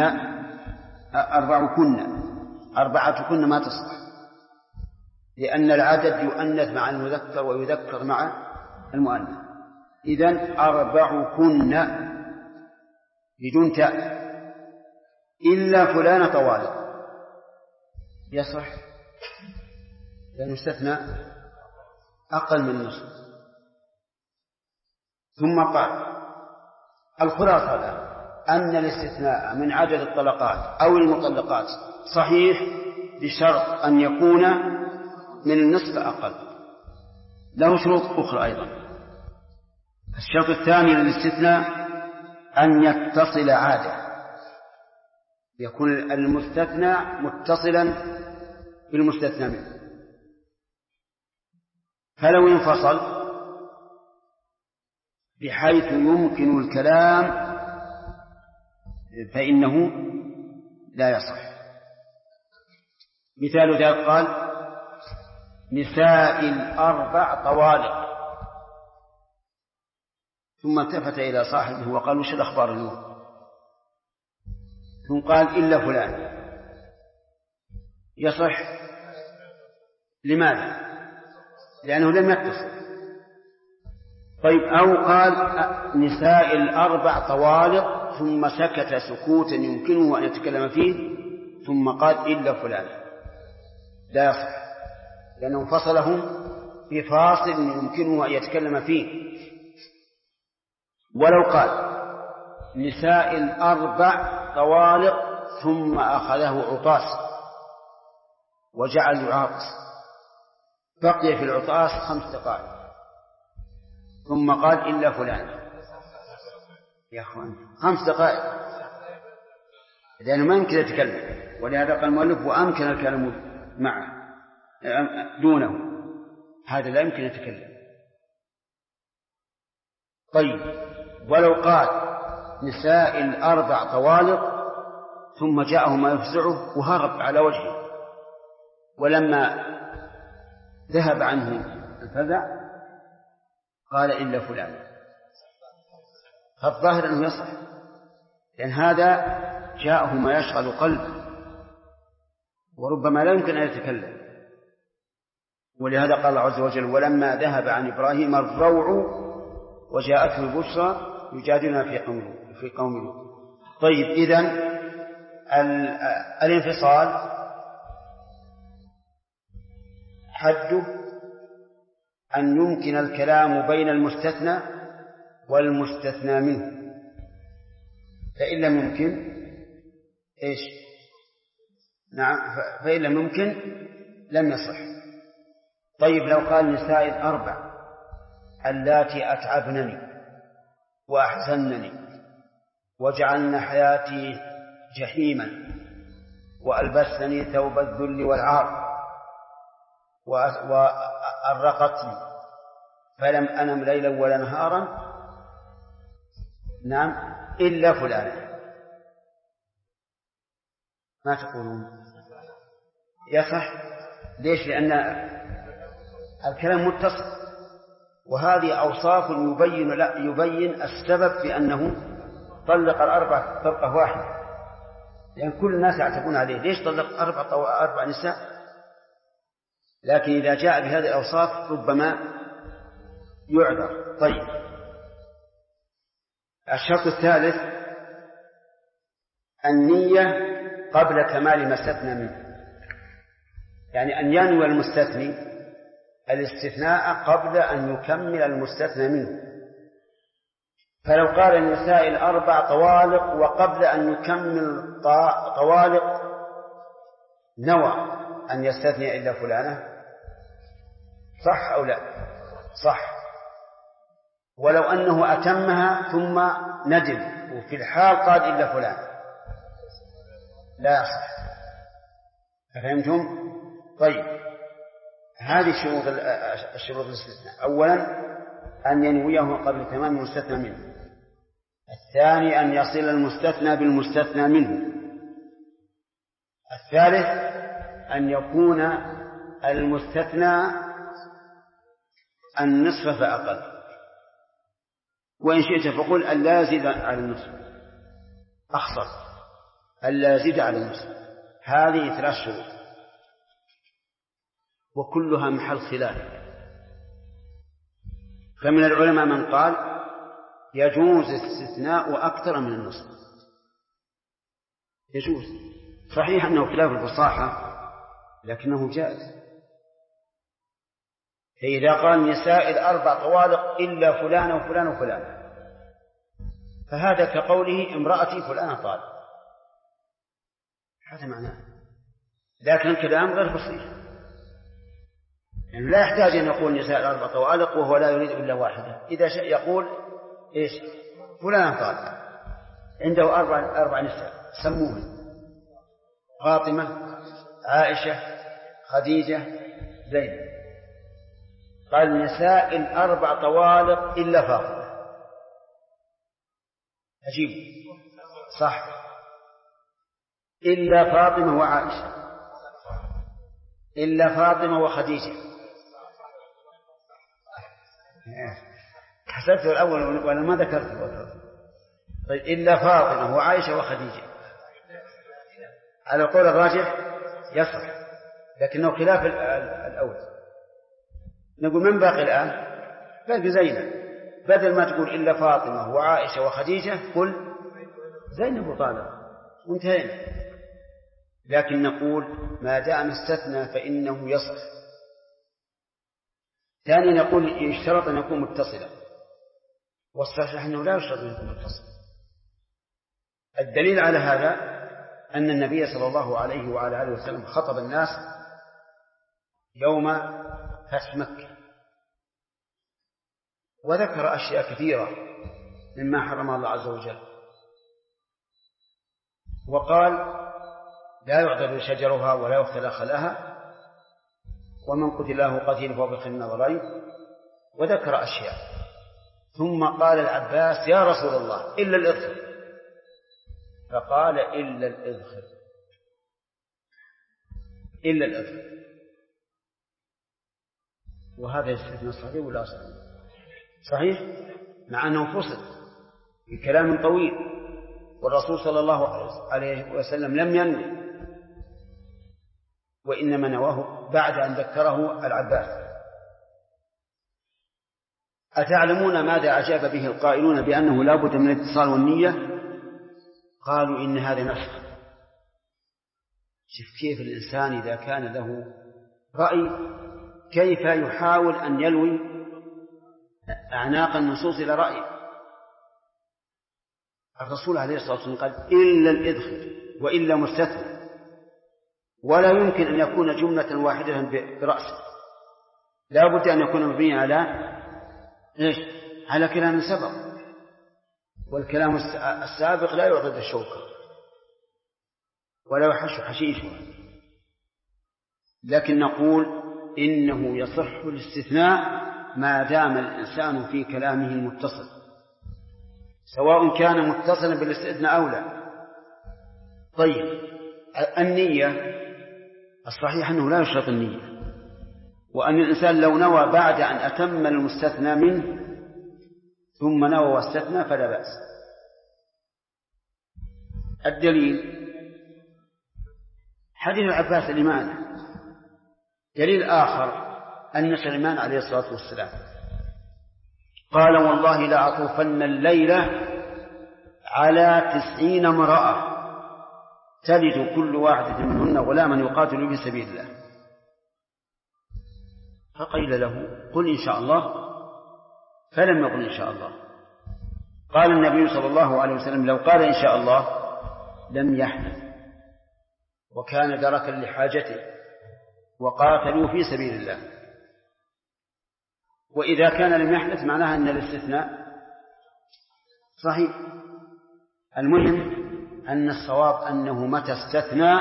كن ما تصح، لأن العدد يؤنث مع المذكر ويذكر مع المؤنث. إذن 4 كن بدون تاء إلا فلانة طوالق يصح، لأنه استثنى أقل من نصف. ثم قال الخلاصة أن الاستثناء من عدد الطلقات أو المطلقات صحيح بشرط أن يكون من النصف أقل. له شروط أخرى أيضا. الشرط الثاني للاستثناء أن يتصل عادة، يكون المستثنى متصلا بالمستثنى منه، فلو انفصل بحيث يمكن الكلام فإنه لا يصح. مثال ذلك قال نساء 4 طوالق، ثم التفت إلى صاحبه وقال وش الأخبار اليوم؟ ثم قال إلا فلان يصح. لماذا؟ لأنه لم يتصل. طيب أو قال نساء 4 طوالق ثم سكت سكوتا يمكنه أن يتكلم فيه ثم قال إلا فلان لا يصح، لأنه فصلهم بفاصل يمكنه أن يتكلم فيه. ولو قال نساء 4 طوالق ثم أخذه عطاس وجعل يعاطس، بقي في العطاس 5 دقائق ثم قال إلا فلان، يا أخوان 5 دقائق، لأنه ما يمكن يتكلم. ولهذا قال المؤلف وأمكن الكلام معه دونه، هذا لا يمكن يتكلم. طيب ولو قال نساء 4 طوالق ثم جاءه ما يفزعه وهرب على وجهه، ولما ذهب عنه الفزع قال إلا فلان، فالظاهر أنه يصح، لأن هذا جاءه ما يشغل قلبه وربما لا يمكن أن يتكلم. ولهذا قال الله عز وجل: ولما ذهب عن إبراهيم الروع وجاءته البشرى يجادلنا في قومه. طيب، إذن الانفصال حده أن يمكن الكلام بين المستثنى والمستثنى منه، فإن لم يمكن إيش؟ نعم، فإن لم يمكن لم يصح. طيب، لو قال نساء الأربع اللاتي أتعبنني وأحزنني وجعلن حياتي جحيما وألبسني ثوب الذل والعار وأرقتني فلم أنم ليلا ولا نهارا، نعم، إلا فلانا، ما تقولون؟ يصح. ليش؟ لأن الكلام متصل، وهذه أوصاف يبين السبب في أنه طلق الأربع طلقة واحدة، لأن كل الناس يعتقون عليه. ليش طلق أربع نساء؟ لكن إذا جاء بهذه الأوصاف ربما يعذر. طيب، الشرط الثالث النية قبل كمال ما استثنى منه، يعني أن ينوي المستثني الاستثناء قبل أن يكمل المستثنى منه. فلو قال النساء الأربع طوالق وقبل أن يكمل طوالق نوى أن يستثني إلا فلانة، صح أو لا؟ صح. ولو أنه أتمها ثم ندم وفي الحال قال إلا فلان، لا يصح. فهمتم؟ طيب، هذه الشروط الاستثناء: أولا أن ينويه قبل تمام المستثنى منه. الثاني أن يصل المستثنى بالمستثنى منه. الثالث أن يكون المستثنى النصف فأقل، وإن شئت فقل أن لا يزيد على النصف، أخصر أن لا يزيد على النصف. هذه 3 شروط وكلها محل خلاف. فمن العلماء من قال يجوز استثناء أكثر من النصف، يجوز. صحيح أنه خلاف الفصاحة لكنه جائز. فإذا قال نساء الأربع طوالق إلا فلان وفلان وفلان، فهذا كقوله امرأتي فلانة طالق، هذا معناه. لكن الكلام غير فصيح، يعني لا يحتاج أن يقول نساء الأربع طوالق وهو لا يريد إلا واحدة. إذا شاء يقول إيش؟ فلانة طالق، عنده أربع نساء سموهن: فاطمة، عائشة، خديجة، زينب. قال نساء الأربع طوالق إلا فاطمة. عجيب، صح، إلا فاطمة وعائشة، إلا فاطمة وخديجة. حسبت الأول وأنا ما ذكرت. طيب، إلا فاطمة وعائشة وخديجة على قول الراجح يصح، لكنه خلاف الأول. نقول من باقي الآن؟ باقي زينب. بدل ما تقول إلا فاطمة وعائشة وخديجة قل زينب وطالق وانتهينا. لكن نقول ما دام استثنى فإنه يصح. ثانيا نقول يشترط أن يكون متصلا، والصحيح أنه لا يشترط أن يكون متصلا. الدليل على هذا أن النبي صلى الله عليه وعلى آله وسلم خطب الناس يوم فتح مكة، وذكر أشياء كثيرة مما حرم الله عز وجل، وقال لا يعضد شجرها ولا يختلى خلاها، ومن قتل له قتيل فهو بخير النظرين، وذكر أشياء. ثم قال العباس يا رسول الله إلا الإذخر، فقال إلا الإذخر، إلا الإذخر. وهذا يستثنى صحيح ولا صحيح؟ صحيح، مع أنه فصل بكلام طويل، والرسول صلى الله عليه وسلم لم ينوي، وإنما نواه بعد أن ذكره العباس. أتعلمون ماذا أجاب به القائلون بأنه لا بد من الاتصال والنية؟ قالوا إن هذا نسخ. شوف كيف الإنسان إذا كان له رأي كيف يحاول أن يلوي أعناق النصوص إلى رأيه. الرسول عليه الصلاة والسلام قال إلا الإدخل وإلا مستثنى، ولا يمكن أن يكون جملة واحدة برأسه، لا بد أن يكون مبنيا على إيش؟ على كلام سبق، والكلام السابق لا يعضد الشوكة ولا يحش حشيشه. لكن نقول إنه يصح الاستثناء ما دام الإنسان في كلامه المتصل، سواء كان متصلا بالاستثناء أو لا. طيب النية الصحيح أنه لا يشرط النية، وأن الإنسان لو نوى بعد أن أتم المستثنى منه ثم نوى واستثنى فلا بأس. الدليل حديث العباس الإمانة. دليل آخر أن سليمان عليه الصلاة والسلام قال والله لأطوفن الليلة على 90 امرأة تلد كل واحدة منهن غلاما يقاتل في سبيل الله. فقيل له قل إن شاء الله، فلم يقل إن شاء الله. قال النبي صلى الله عليه وسلم لو قال إن شاء الله لم يحنث، وكان دركا لحاجته، وقاتلوا في سبيل الله. وإذا كان لم يحنث معناها أن الاستثناء صحيح. المهم أن الصواب أنه متى استثنى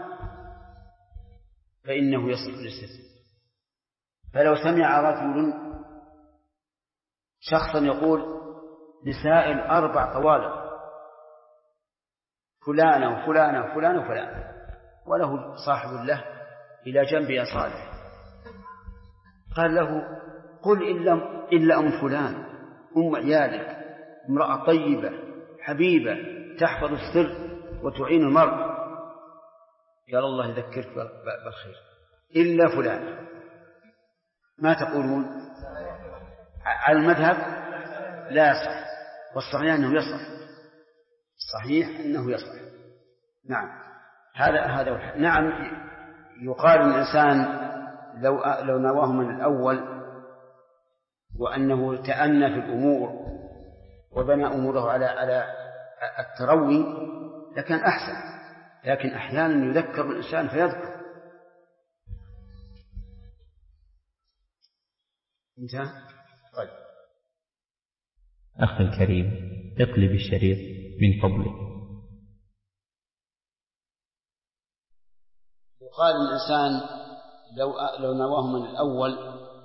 فإنه يصح الاستثناء. فلو سمع رجل شخصا يقول لسائل 4 طوالق فلانة وفلانة وفلانة وفلانة، وله صاحب له إلى جنبه صالح، قال له قل إلا أم فلان أم عيالك امرأة طيبة حبيبة تحفظ السر وتعين المرء، قال الله يذكرك بالخير إلا فلان. ما تقولون؟ على المذهب لا يصح، والصحيح أنه يصح، الصحيح أنه يصح. نعم هذا نعم. يقال الإنسان لو نواه من الأول وأنه تأنى في الأمور وبنى أموره على التروي لكان أحسن، لكن أحيانا يذكر الإنسان فيذكر. انتهى. طيب أخي الكريم اقلب الشريط من فضلك. يقال الإنسان لو نواه من الأول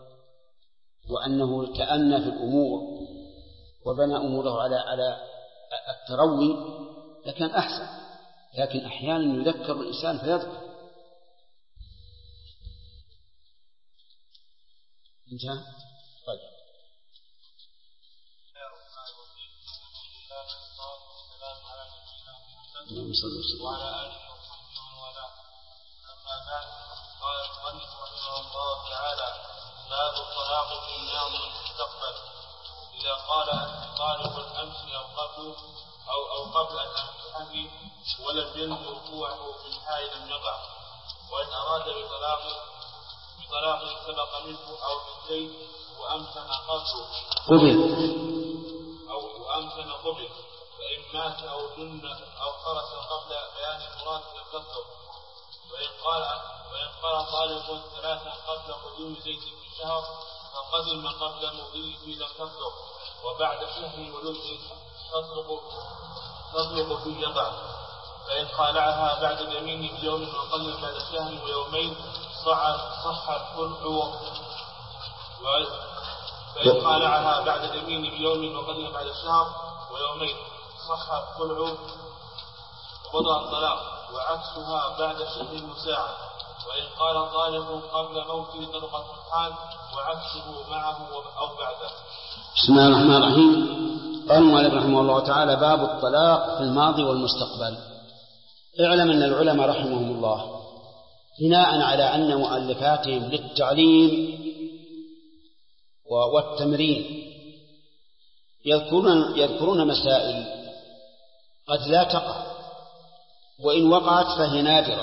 وأنه تأنى في الأمور وبنى أموره على التروي لكان أحسن، لكن أحيانا يذكر الإنسان فيذكر. انتهى. طيب وعلى آله وصحبه ومن والاه. أما بعد، قال المؤلف رحمه الله تعالى: باب الطلاق في الماضي والمستقبل. إذا قال طالق أمسي أو قبل أن أمسحه ولم ينزل وقوعه في الحال لم يقع، وإن أراد بطلاق سبق منه أو بالزيت وأمسن قبل، فإن مات أو جن أو خرس قبل بيان المراد لم تصدق. وإن قال طالق 3 قبل قدوم زيت في شهر فقدم قبل مضيه لم تصدق، وبعد شهر ولد تصدق في يقع. فإن خالعها بعد اليمين بيوم وقدم بعد شهر ويومين صح الخلع. فإن خالعها بعد اليمين بيوم وقدم بعد شهر ويومين صح الخلع وبطل الطلاق، وعكسها بعد شهر مساعد. وإن قال طالق قبل موته طلقة الحال وعكسه معه أو بعده. بسم الله الرحمن الرحيم. قال المؤلف رحمه الله تعالى: باب الطلاق في الماضي والمستقبل. اعلم أن العلماء رحمهم الله بناء على أن مؤلفاتهم للتعليم والتمرين يذكرون مسائل قد لا تقع، وإن وقعت فهي نادرة،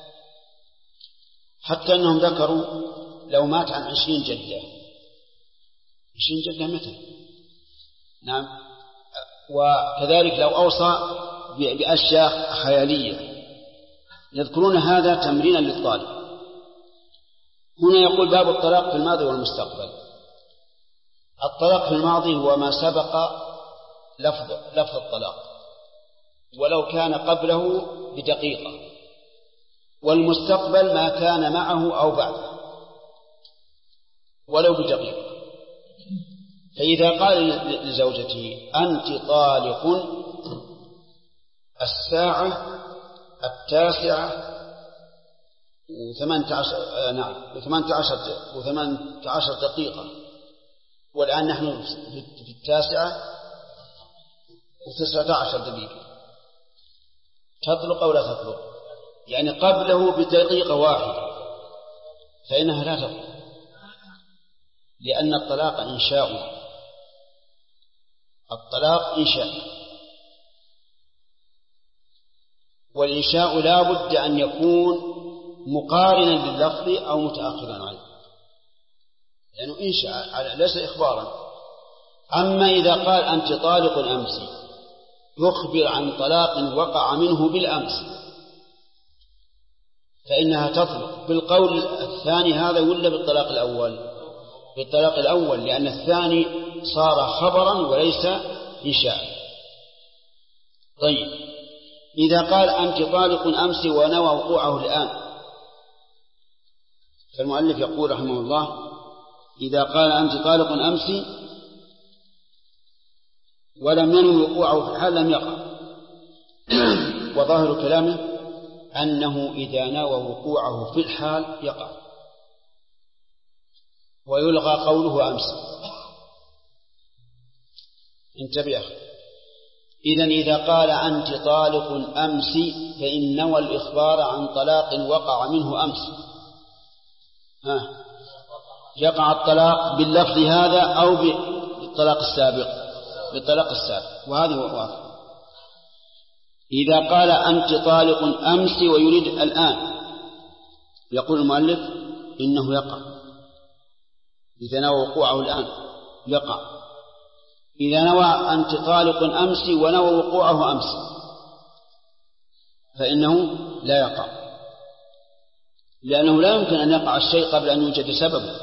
حتى أنهم ذكروا لو مات عن 20 جدة. 20 جدة متى؟ نعم. وكذلك لو أوصى بأشياء خيالية، يذكرون هذا تمرينا للطالب. هنا يقول: باب الطلاق في الماضي والمستقبل. الطلاق في الماضي هو ما سبق لفظ الطلاق ولو كان قبله بدقيقة، والمستقبل ما كان معه أو بعده ولو بدقيقة. فإذا قال لزوجته: أنت طالق الساعة 18 دقيقة، والآن نحن في 19 دقيقة، تطلق أو لا تطلق؟ يعني قبله بدقيقة واحدة، فإنها لا تطلق، لأن الطلاق إنشاء. الطلاق إنشاء، والإنشاء لا بد أن يكون مقارنا باللفظ أو متأخرا عنه، لأنه إنشاء ليس إخبارا. أما إذا قال: أنت طالق أمس، يخبر عن طلاق وقع منه بالأمس، فإنها تطلق بالقول الثاني هذا ولا بالطلاق الأول؟ بالطلاق الأول، لأن الثاني صار خبرا وليس إنشاء. طيب، إذا قال: أنت طالق أمس ونوى وقوعه الآن، فالمؤلف يقول رحمه الله: إذا قال: أنت طالق أمس ولم ينوي وقوعه في الحال لم يقع. وظاهر كلامه أنه إذا نوى وقوعه في الحال يقع، ويلغى قوله أمس. انتبه. إذا قال: أنت طالق أمس، فإن نوى الإخبار عن طلاق وقع منه أمس، يقع الطلاق باللفظ هذا أو بالطلاق السابق؟ بالطلاق السابق، وهذه هو واضح. إذا قال: أنت طالق أمس ويريد الآن، يقول المؤلف: إنه يقع. إذا نوى وقوعه الآن يقع. إذا نوى أنت طالق أمس ونوى وقوعه أمس فإنه لا يقع، لأنه لا يمكن أن يقع الشيء قبل أن يوجد سبب.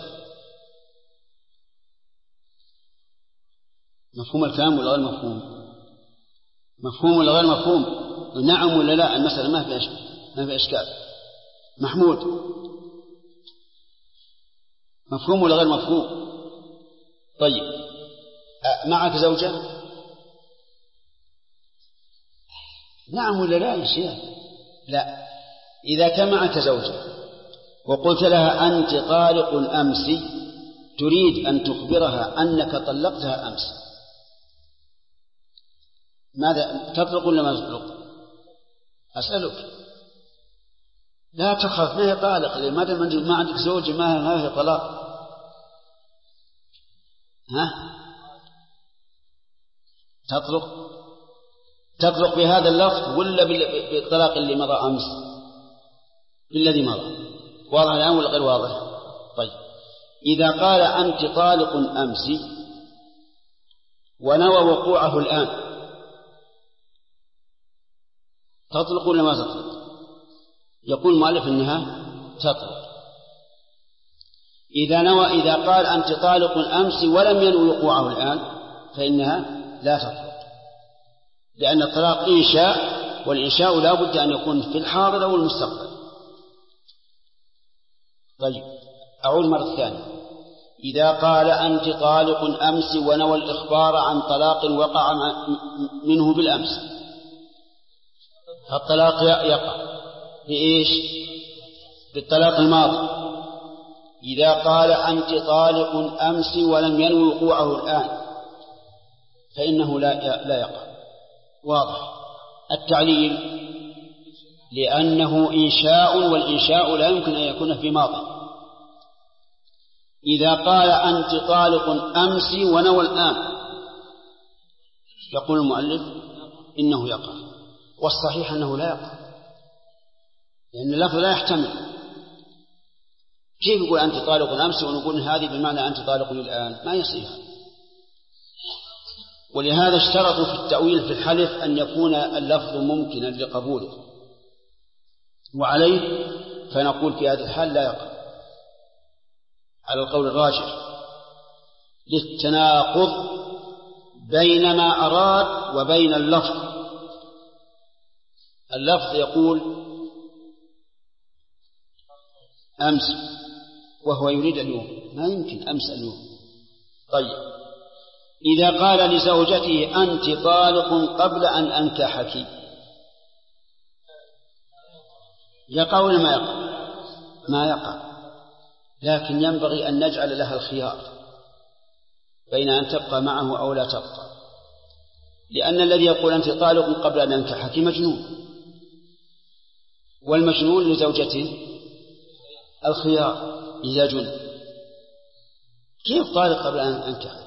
مفهوم الكلام ولا غير مفهوم؟ مفهوم ولا غير مفهوم؟ نعم ولا لا؟ المسألة ما في إشكال. محمود، مفهوم ولا غير مفهوم؟ طيب، معك زوجة؟ نعم ولا لا يا شيخ؟ لا. إذا كان معك زوجة وقلت لها: أنت طالق أمس، تريد أن تخبرها أنك طلقتها أمس، ماذا تطلق ولا ما تطلق؟ أسألك. لا تخاف، ما هي طالق، لماذا ما عندك زوجة ما هي طلاق؟ تطلق بهذا اللفظ ولا بالطلاق اللي مضى أمس؟ بالذي مضى. واضح الآن ولا غير واضح؟ طيب، إذا قال: أنت طالق أمس ونوى وقوعه الآن، تطلق ولا ما تطلق؟ يقول المؤلف إنها تطلق. إذا قال: أنت طالق أمس ولم ينوي وقوعه الآن، فإنها لا تطلق، لأن الطلاق إنشاء، والإنشاء لا بد أن يكون في الحاضر أو المستقبل. طيب، أعود مرة ثانية. إذا قال: أنت طالق أمس ونوى الإخبار عن طلاق وقع منه بالأمس، الطلاق يقع بإيش؟ بالطلاق الماضي. إذا قال: أنت طالق أمس ولم ينوي وقوعه الآن، فإنه لا يقع. واضح. التعليل لأنه إنشاء، والإنشاء لا يمكن أن يكون في ماضي. إذا قال أنت طالق أمس ونوى الآن، يقول المؤلف إنه يقع، والصحيح أنه لا يقع، لأن اللفظ لا يحتمل. كيف يقول أنت طالق أمس ونقول هذه بمعنى أنت طالق الآن؟ ما يصير. ولهذا اشترطوا في التأويل في الحلف أن يكون اللفظ ممكنا لقبوله، وعليه فنقول في هذه الحال لا يقع على القول الراجح، للتناقض بين ما أراد وبين اللفظ. اللفظ يقول أمس وهو يريد اليوم، ما يمكن أمس اليوم. طيب، إذا قال لزوجته أنت طالق قبل أن أنكحك، يقع ولا ما يقع؟ ما يقع، لكن ينبغي أن نجعل لها الخيار بين أن تبقى معه أو لا تبقى، لأن الذي يقول أنت طالق قبل أن أنكحك مجنون، والمجنون لزوجته الخيار إذا جن. كيف طالق قبل أن أنكحك؟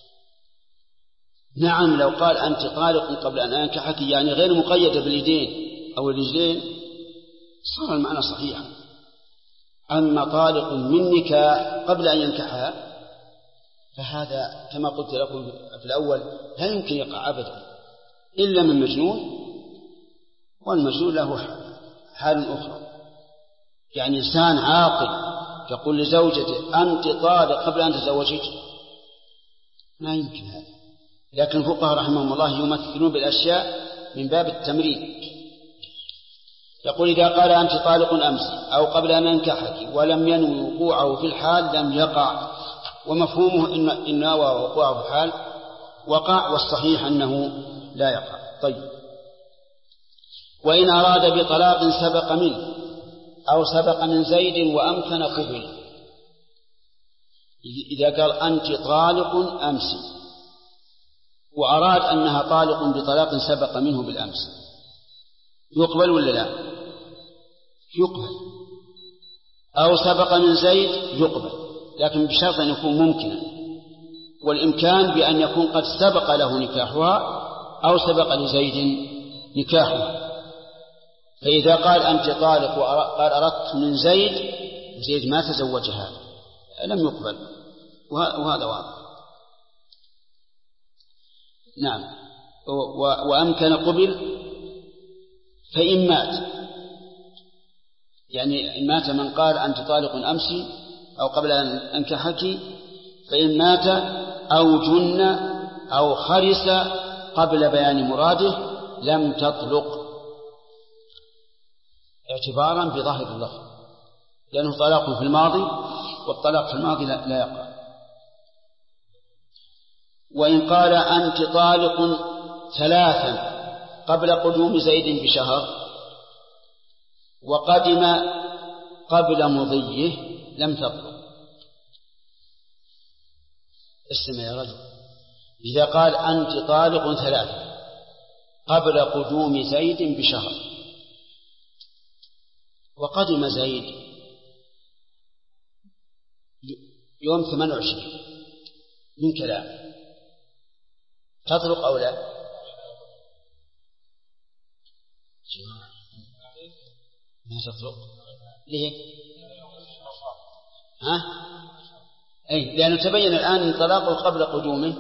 نعم، لو قال أنت طالق قبل أن أنكحك يعني غير مقيدة باليدين أو الرجلين صار المعنى صحيحا. أما طالق من نكاح قبل أن ينكحها فهذا كما قلت لكم في الأول لا يمكن يقع أبدا إلا من مجنون، والمجنون له حال أخرى. يعني إنسان عاقل يقول لزوجته أنت طالق قبل أن تزوجك، ما يمكن هذا. لكن الفقهاء رحمهم الله يمثلون بالأشياء من باب التمرين. يقول إذا قال أنت طالق أمس أو قبل أن أنكحك ولم ينوي وقوعه في الحال لم يقع، ومفهومه إن نوى وقوعه في الحال وقع، والصحيح أنه لا يقع. طيب، وإن أراد بطلاق سبق منه أو سبق من زيد وأمكن قبل. إذا قال أنت طالق أمس وأراد أنها طالق بطلاق سبق منه بالأمس، يقبل ولا لا؟ يقبل. أو سبق من زيد يقبل، لكن بشرط أن يكون ممكنا، والإمكان بأن يكون قد سبق له نكاحها أو سبق لزيد نكاحها. فإذا قال أنت طالق وقال أردت من زيد ما تزوجها لم يقبل، وهذا واضح. نعم. وأمكن قبل. فإن مات، يعني إن مات من قال أنت طالق أمس أو قبل أن أنكحك، فإن مات أو جن أو خرس قبل بيان مراده لم تطلق، اعتبارا بظاهر اللفظ، لأنه طلاق في الماضي، والطلاق في الماضي لا يقع. وإن قال أنت طالق 3 قبل قدوم زيد بشهر وقدم قبل مضيه لم تطلق. اسمع يا رجل، إذا قال أنت طالق 3 قبل قدوم زيد بشهر وقدم زيد يوم 28 من كلام، تطلق أو لا؟ ما تطلق. ليه؟ أي لأنه تبين الآن أن طلاقه قبل قدومه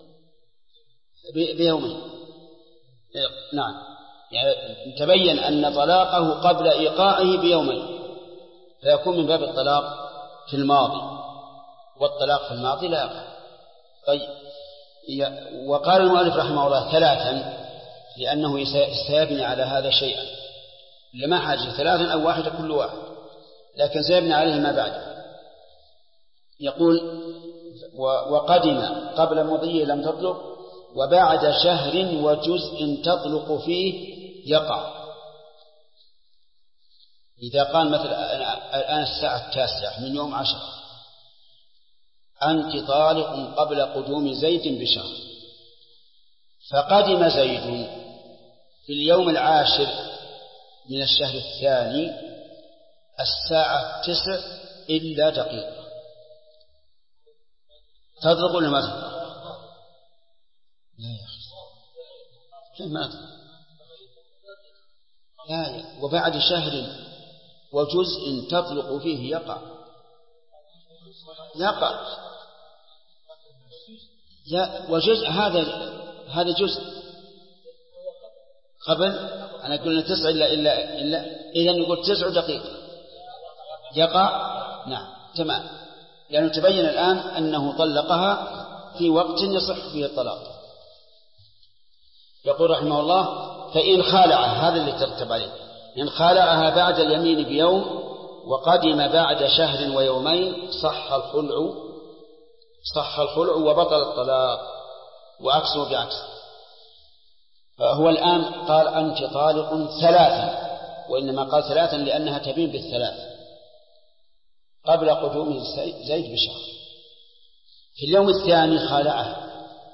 بيومين. نعم، يعني تبين أن طلاقه قبل إيقاعه بيومين، فيكون من باب الطلاق في الماضي، والطلاق في الماضي لا يقع. طيب، وقال المؤلف رحمه الله 3 لأنه سيبني على هذا شيئا، لما حاجة 3 أو 1 كل واحد، لكن سيبني عليه ما بعده. يقول وقدم قبل مضيه لم تطلق، وبعد شهر وجزء تطلق فيه يقع. إذا قال مثلا الآن الساعة 9 من يوم 10 أنت طالق قبل قدوم زيد بشهر، فقدم زيد في اليوم 10 من الشهر الثاني الساعة 9 إلا دقيقة. تضرب ولا ما تضرب؟ لا يا أخي ما تضرب. لا، وبعد شهر وجزء تطلق فيه يقع وجزء هذا جزء قبل أنا قلنا 9 إلا إذا نقول 9 دقيقة يقع. نعم تمام، لأنه تبين الآن أنه طلقها في وقت يصح فيه الطلاق. يقول رحمه الله: فإن خالعها، هذا اللي ترتب عليه، إن خالعها بعد اليمين بيوم وقدم بعد شهر ويومين صح الخلع وبطل الطلاق، وعكسه بعكس. هو الآن قال أنت طالق 3، وإنما قال 3 لأنها تبين بالثلاث قبل قدوم زيد بشهر. في اليوم الثاني خالعها،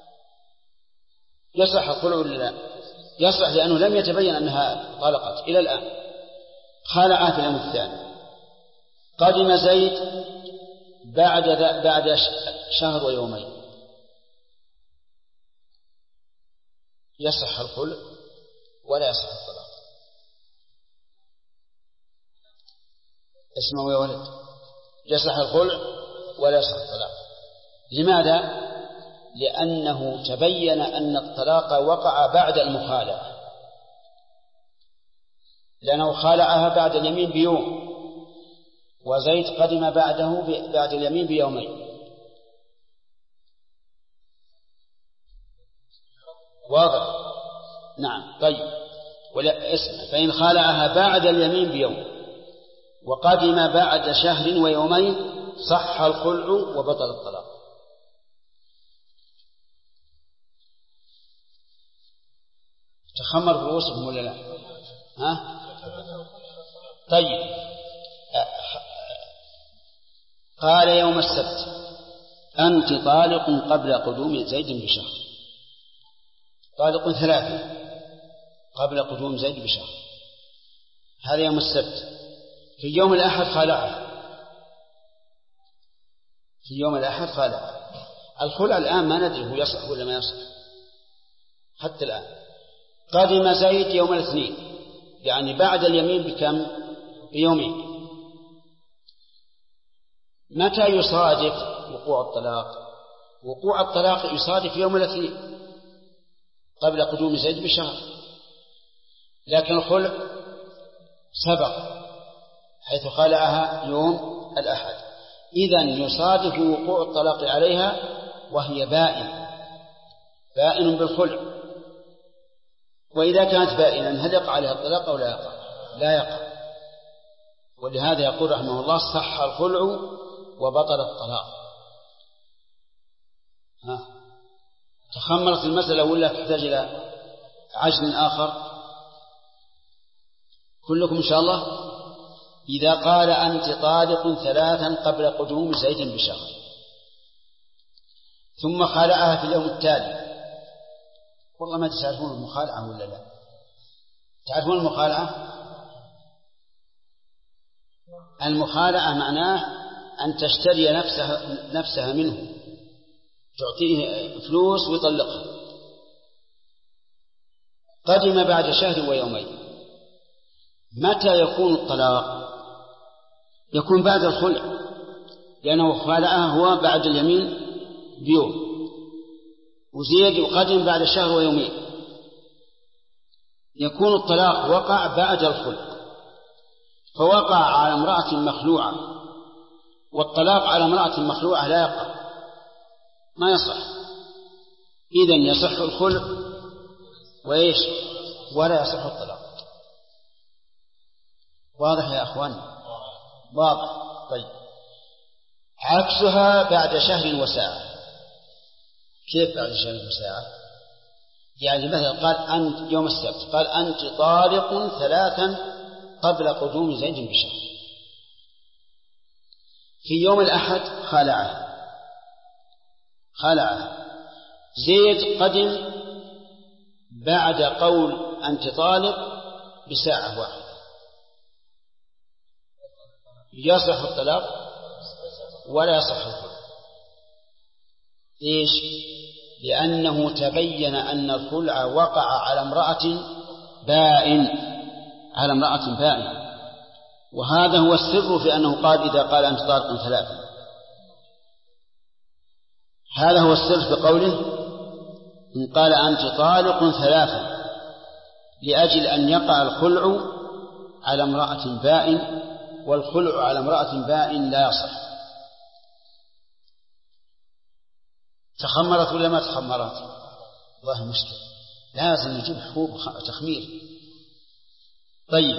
يصح الخلع ولا لا؟ يصح، لأنه لم يتبين أنها طلقت إلى الآن. خالعها في اليوم الثاني، قدم زيد بعد شهر ويومين، يصح الخلع ولا يصح الطلاق. اسمعوا يا ولد، يصح الخلع ولا يصح الطلاق. لماذا؟ لأنه تبين أن الطلاق وقع بعد المخالعة، لأنه خالعها بعد اليمين بيوم، وزيد قدم بعد اليمين بيومين. واضح؟ نعم. طيب، ولا اسمع، فإن خالعها بعد اليمين بيوم وقدم بعد شهر ويومين صح الخلع وبطل الطلاق. تخمر رؤوسكم ولا لا؟ ها؟ طيب، قال يوم السبت أنت طالق قبل قدوم زيد بشهر، طالق 3 قبل قدوم زيد بشهر، هذا يوم السبت. في يوم الأحد خالعه، الخلع الآن ما ندري هو يصح ولا ما يصح حتى الآن. قدم زيد يوم الاثنين، يعني بعد اليمين بكم؟ بيومين. متى يصادف وقوع الطلاق؟ وقوع الطلاق يصادف يوم الاثنين قبل قدوم زيد بشهر، لكن الخلع سبق حيث خلعها يوم الأحد، إذن يصادف وقوع الطلاق عليها وهي بائن بالخلع. وإذا كانت بائنا هل يقع عليها الطلاق أو لا يقع؟ لا يقع. ولهذا يقول رحمه الله صح الخلع وبطل الطلاق. تخمرت المسألة ولا تحتاج إلى عجل آخر؟ كلكم إن شاء الله. إذا قال أنت طالق 3 قبل قدوم زيد بشهر، ثم خالعها في اليوم التالي، والله ما تعرفون المخالعة ولا لا؟ تعرفون المخالعة؟ المخالعة معناه أن تشتري نفسها منه، تعطيه فلوس ويطلقها. قدم بعد شهر ويومين. متى يكون الطلاق؟ يكون بعد الخلع، لأنه خالعها هو بعد اليمين بيوم، وزيد وقدم بعد شهر ويومين. يكون الطلاق وقع بعد الخلع، فوقع على امرأة مخلوعة، والطلاق على امرأة مخلوعة لا يقع، ما يصح. إذن يصح الخلع وإيش؟ ولا يصح الطلاق. واضح يا أخوان؟ واضح. طيب، عكسها بعد شهر وساعة. كيف بعد شهر وساعة؟ يعني مثلا قال أنت يوم السبت، قال أنت طالق 3 قبل قدوم زيد بشهر. في يوم الأحد خالعها، زيد قدم بعد قول أنت طالق بساعة واحدة يصح الطلاق ولا يصح الخلع. إيش؟ لأنه تبين أن الخلع وقع على امرأة بائن، وهذا هو السر في أنه قال إذا قال أنت طالق ثلاثا. هذا هو السر في قوله إن قال أنت طالق ثلاثا، لأجل أن يقع الخلع على امرأة بائن، والخلع على امرأة بائن لا يصح. تخمرت ولا ما تخمرت؟ والله مشكلة، لازم نجيب حبوب تخمير. طيب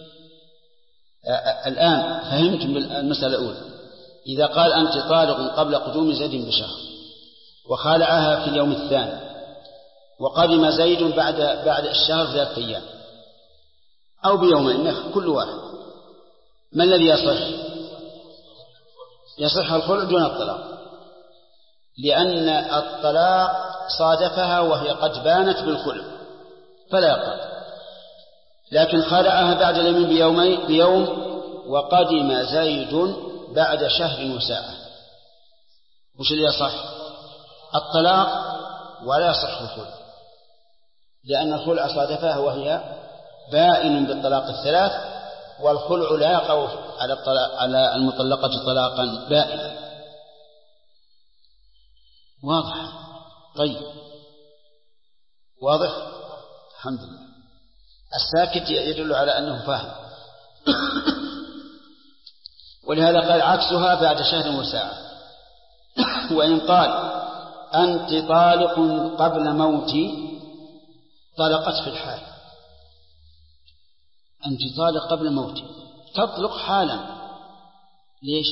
الآن فهمتم المسألة الأولى. إذا قال أنت طالق قبل قدوم زيد بشهر وخالعها في اليوم الثاني، وقدم زيد بعد الشهر 3 أيام أو بيومين كل واحد، ما الذي يصح؟ يصح الخلع دون الطلاق، لأن الطلاق صادفها وهي قد بانت بالخلع فلا يقع. لكن خلعها بعد اليمين بيوم وقدم زيد بعد شهر وساعة، وش اللي يصح؟ الطلاق، ولا يصح الخلع، لأن الخلع صادفها وهي بائن بالطلاق الثلاث، والخلع لا يقع على المطلقة طلاقا بائنا. واضح؟ طيب واضح؟ الحمد لله. الساكت يدل على أنه فاهم. ولهذا قال عكسها بعد شهر وساعة. وإن قال أنت طالق قبل موتي طلقت في الحال. أنت طالق قبل موتي، تطلق حالا. ليش؟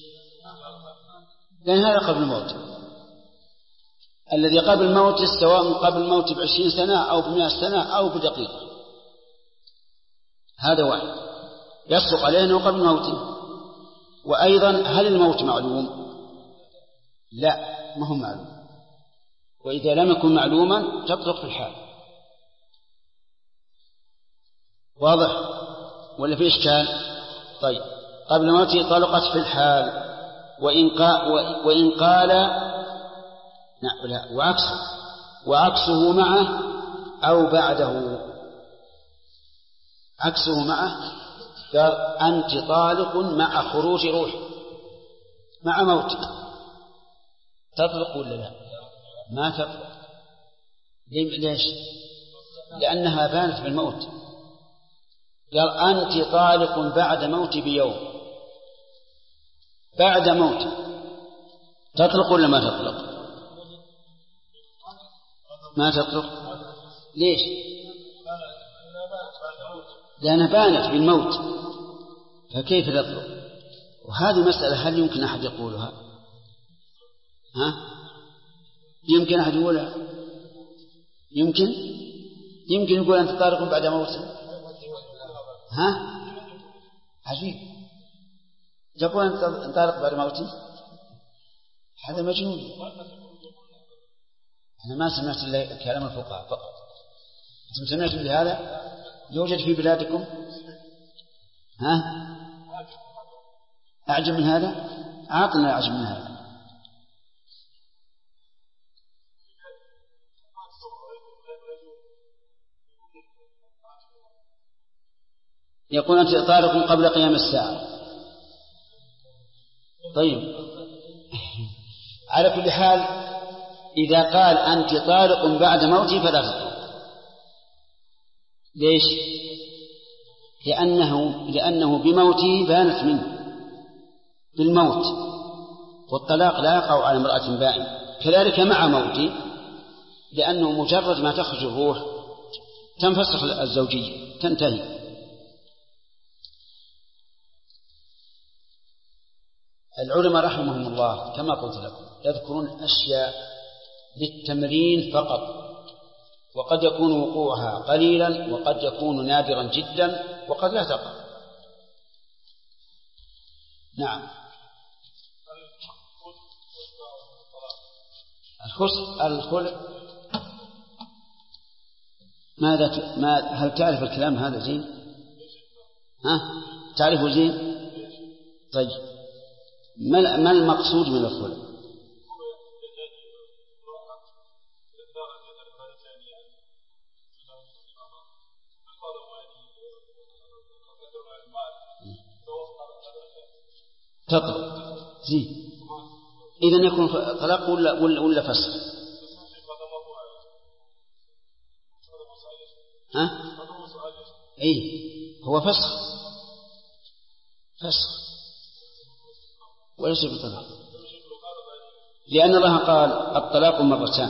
لأن هذا قبل موتي. الذي قبل موته سواء قبل موته ب20 سنة أو ب100 سنة أو بدقيقة، هذا واحد يصدق عليه أنه قبل موته. وأيضا هل الموت معلوم؟ لا، ما هو معلوم. وإذا لم يكن معلوما تطلق في الحال. واضح ولا في إشكال؟ طيب قبل موته طلقت في الحال. وإن قال لا، وعكسه معه أو بعده. عكسه معه قال أنت طالق مع خروج روح مع موت، تطلق ولا لا؟ ما تطلق. ليش؟ لأنها بانت بالموت. قال أنت طالق بعد موت بيوم، بعد موت، تطلق ولا ما تطلق؟ ما تطلق. ليش؟ لأنها بانت بالموت، فكيف تطلق؟ وهذه مسألة هل يمكن أحد يقولها؟ يمكن أحد يقولها؟ يمكن يقول أنت طالق بعد موت. عجيب، تقول أنت طالق بعد موت؟ هذا مجنون. أنا ما سمعت إلا كلام الفقهاء فقط. أنتم سمعتم بهذا؟ يوجد في بلادكم؟ أعجب من هذا؟ عاقلنا أعجب من هذا. يقول أنت طارق قبل قيام الساعة. طيب على كل حال إذا قال أنت طارق بعد موتي فلا تطلق. ليش؟ لأنه بموته بانت منه بالموت، والطلاق لا يقع على امرأة بائن. كذلك مع موتي، لأنه مجرد ما تخرج الروح تنفسخ الزوجية تنتهي. العلماء رحمهم الله كما قلت لكم يذكرون أشياء للتمرين فقط، وقد يكون وقوعها قليلا وقد يكون نادرا جدا وقد لا تقع. نعم. الخلع هل تعرف الكلام هذا زين؟ تعرفه زين؟ طيب ما المقصود من الخلع؟ تطلق زين. إذن يكون طلاق ولا فسخ؟ هو فسخ وليس بطلاق، لأن الله قال الطلاق مرتان،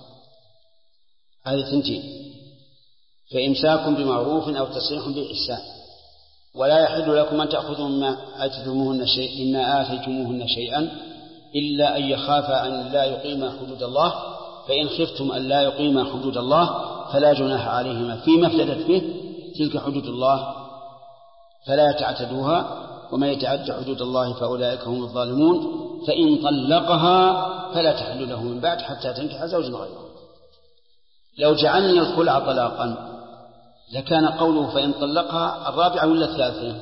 هذه ثنتين، فإمساك بمعروف أو تسريح بإحسان، ولا يحل لكم أن تأخذوا مما آتيتموهن شيئا إلا أن يخافا أن لا يقيما حدود الله، فإن خفتم أن لا يقيما حدود الله فلا جناح عليهما فيما افتدت به، تلك حدود الله فلا تعتدوها، وما يتعدى حدود الله فأولئك هم الظالمون. فإن طلقها فلا تحل له من بعد حتى تنكح زوجا غيره. لو جعلنا الخلع طلاقا لكان قوله فإن طلقها الرابعة ولا الثالثة؟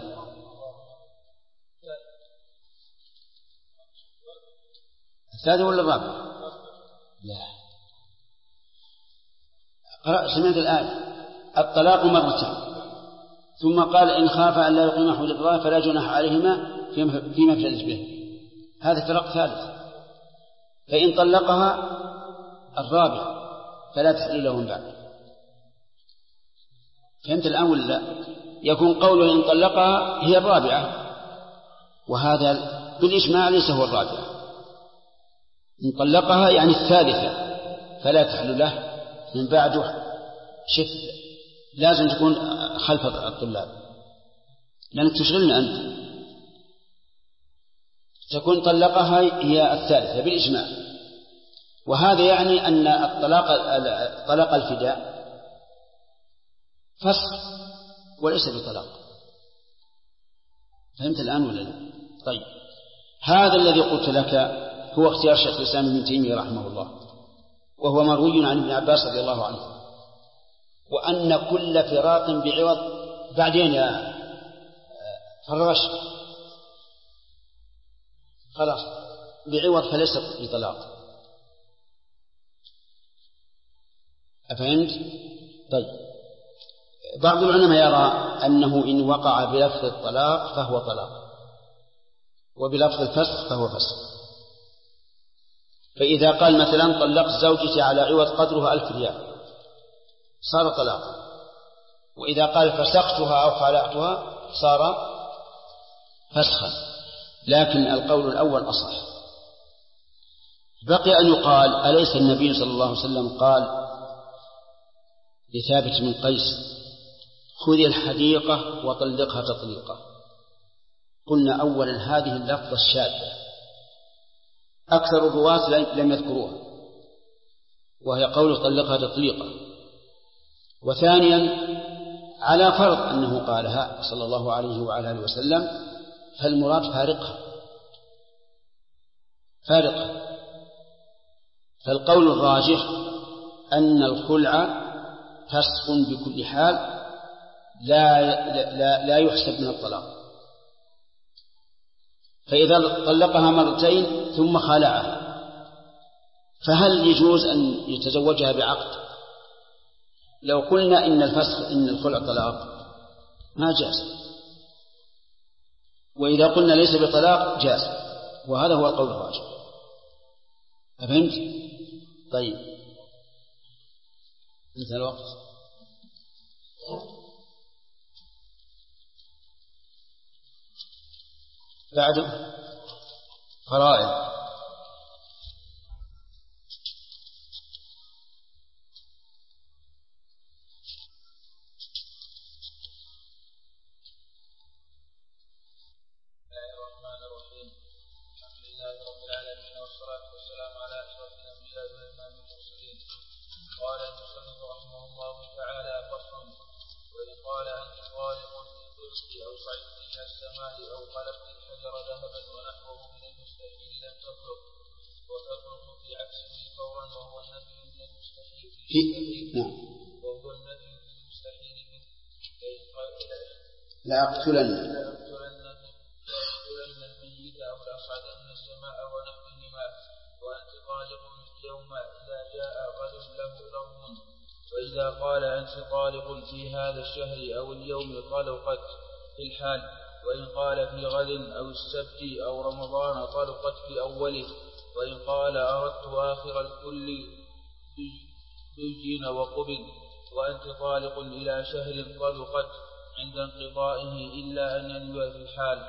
الثالثة ولا الرابعة؟ لا. سمعت الآية الطلاق مرتين، ثم قال إن خاف أن لا يقيم حدود الله فلا جناح عليهما فيما افتدت به، هذا طلاق ثالث. فإن طلقها الرابع فلا تحل له من بعد. فهمت الآن ولا لا؟ يكون قوله إن طلقها هي الرابعة، وهذا بالإجماع ليس هو الرابعة. إن طلقها يعني الثالثة فلا تحل له من بعده. شف لازم تكون خلف الطلاب لأنك تشغلنا أنت. تكون طلقها هي الثالثة بالإجماع، وهذا يعني أن طلاق الفداء فسخ وليس بطلاق. فهمت الآن ولا لا؟ طيب هذا الذي قلت لك هو اختيار شيخ الإسلام ابن تيمية رحمه الله، وهو مروي عن ابن عباس رضي الله عنه، وأن كل فراق بعوض. بعدين يا فرش خلاص بعوض فليس بطلاق. أفهمت؟ طيب بعض العلماء يرى أنه إن وقع بلفظ الطلاق فهو طلاق، وبلفظ الفسخ فهو فسخ. فإذا قال مثلا طلقت زوجتي على عوض قدرها 1000 ريال صار طلاقا، وإذا قال فسختها أو خلعتها صار فسخا. لكن القول الأول أصح. بقي أن يقال أليس النبي صلى الله عليه وسلم قال لثابت بن قيس خذي الحديقة وطلقها تطليقا؟ قلنا أولا هذه اللفظة الشاذة أكثر الرواة لم يذكروها، وهي قول طلقها تطليقا. وثانيا على فرض أنه قالها صلى الله عليه وعلى آله وسلم فالمراد فارقها. فالقول الراجح أن الخلع فسخ بكل حال لا يحسب من الطلاق. فإذا طلقها مرتين ثم خلعها فهل يجوز أن يتزوجها بعقد؟ لو قلنا إن الخلع طلاق ما جاز، وإذا قلنا ليس بطلاق جاز، وهذا هو القول الراجح. أفهمت؟ طيب انتهى الوقت. بعده فرائض. قال المصنف رحمه الله تعالى: فصل. وإن قال أنت طالق بالترك أو صعدت إلى السماء أو خلقت الحجر ذهبا ونحوه من المستحيل لم تطلق، وتطلق في عكسه فورا، وهو النفي من المستحيل في التأكيد، وهو النفي لأقتلن الميت أو لأصعدن السماء ونحوهما وأنت طالق اليوم إذا جاء غد له لغم. وإذا قال أنت طالق في هذا الشهر أو اليوم طلقت في الحال. وإن قال في غد أو السبت أو رمضان طلقت في أوله. وإن قال أردت آخر الكل دجن وقبل. وأنت طالق إلى شهر طلقت عند انقضائه إلا أن ينوي في الحال.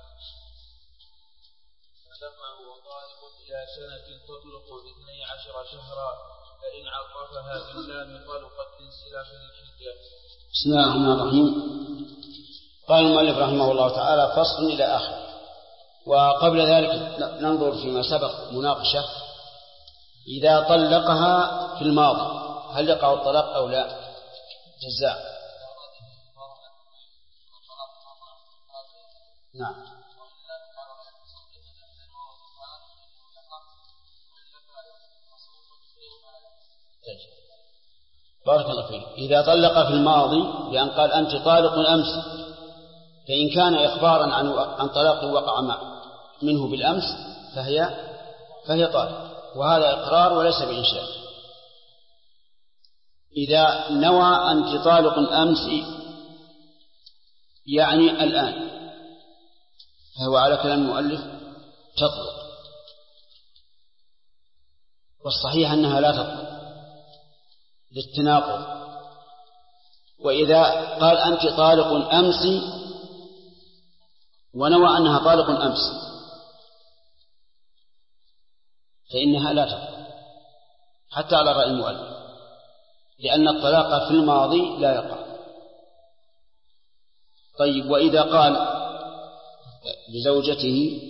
فلما هو طالق إلى سنة تطلق 12 شهرا فإن عرفها باللام طلقت بانسلاخ الحجة. بسم الله الرحمن الرحيم. قال المؤلف رحمه الله تعالى فصل إلى آخر. وقبل ذلك ننظر فيما سبق مناقشة. إذا طلقها في الماضي هل يقع الطلاق أو لا؟ جزاء. نعم. بارك الله فيك. إذا طلق في الماضي بأن قال أنت طالق أمس، فإن كان إخبارا عن طلاق وقع منه بالأمس فهي طالق، وهذا إقرار وليس بإنشاء. إذا نوى أنت طالق أمس يعني الآن، فهو على كلام المؤلف تطلق، والصحيح أنها لا تطلق للتناقض. وإذا قال أنت طالق أمس ونوى أنها طالق أمس فإنها لا تطلق حتى على رأي المؤلف، لأن الطلاق في الماضي لا يقع. طيب، وإذا قال لزوجته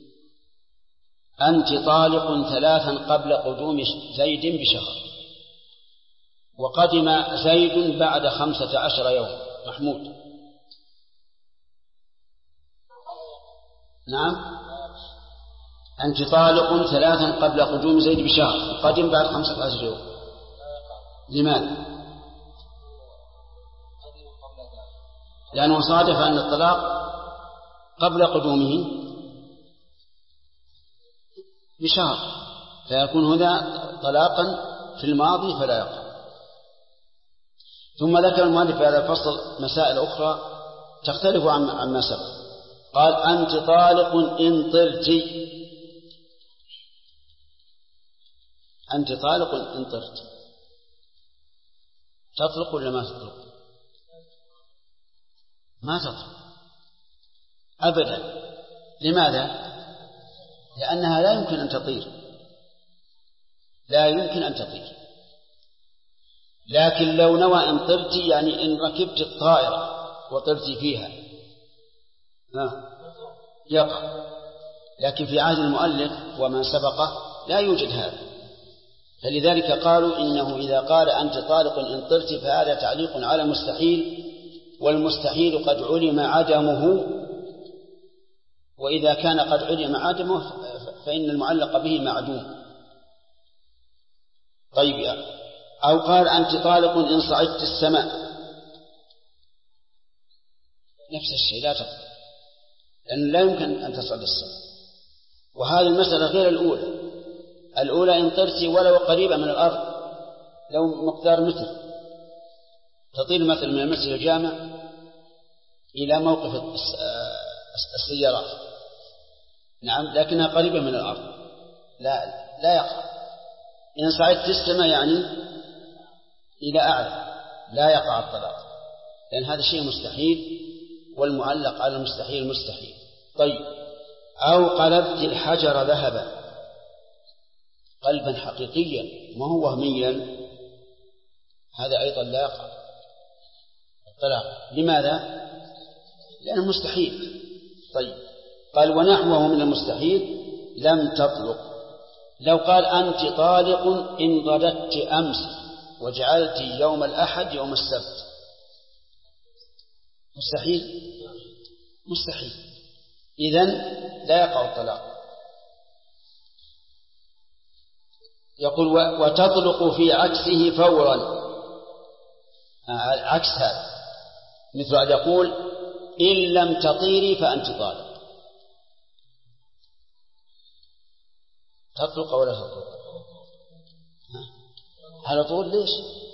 أنت طالق 3 قبل قدوم زيد بشهر، وقدم زيد بعد 15 يوم، محمود نعم، أنت طالق 3 قبل قدوم زيد بشهر، وقدم بعد 15 يوم. لماذا؟ لأنه صادف أن الطلاق قبل قدومه بشهر، فيكون هذا طلاقا في الماضي فلا يقع. ثم ذكر المؤلف في هذا الفصل مسائل أخرى تختلف عما سبق. قال أنت طالق إن طرت، أنت طالق إن طرت، تطلق ولا ما تطلق؟ ما تطلق أبدا. لماذا؟ لأنها لا يمكن أن تطير، لا يمكن أن تطير. لكن لو نوى إن طرت يعني إن ركبت الطائرة وطرت فيها يقع. لكن في عهد المؤلف ومن سبقه لا يوجد هذا، فلذلك قالوا إنه إذا قال أنت طالق إن طرت فهذا تعليق على مستحيل، والمستحيل قد علم عدمه، وإذا كان قد علم عدمه فإن المعلق به معدوم. طيب، أو قال أنت طالق إن صعدت السماء، نفس الشيء لا تطلق، لأن لا يمكن أن تصعد السماء. وهذه المسألة غير الأولى إن طرت ولو قريبة من الأرض، لو مقدار متر، تطير مثلا من المسجد الجامع إلى موقف السيارات، نعم، لكنها قريبة من الأرض، لا يقع. إن صعدت السماء يعني إلى أعلى لا يقع الطلاق، لأن هذا شيء مستحيل، والمعلق على المستحيل مستحيل. طيب، أو قلبت الحجر ذهبا قلبا حقيقيا ما هو وهميا، هذا أيضا لا يقع الطلاق. لماذا؟ لأنه مستحيل. طيب، قال ونحوه من المستحيل لم تطلق. لو قال أنت طالق إن غدت أمس وجعلت يوم الأحد يوم السبت، مستحيل، إذن لا يقع الطلاق. يقول وتطلق في عكسه فورا، عكس هذا مثل أن يقول إن لم تطيري فأنت طالق. تطلق ولا تطلق؟ على طول. ليش؟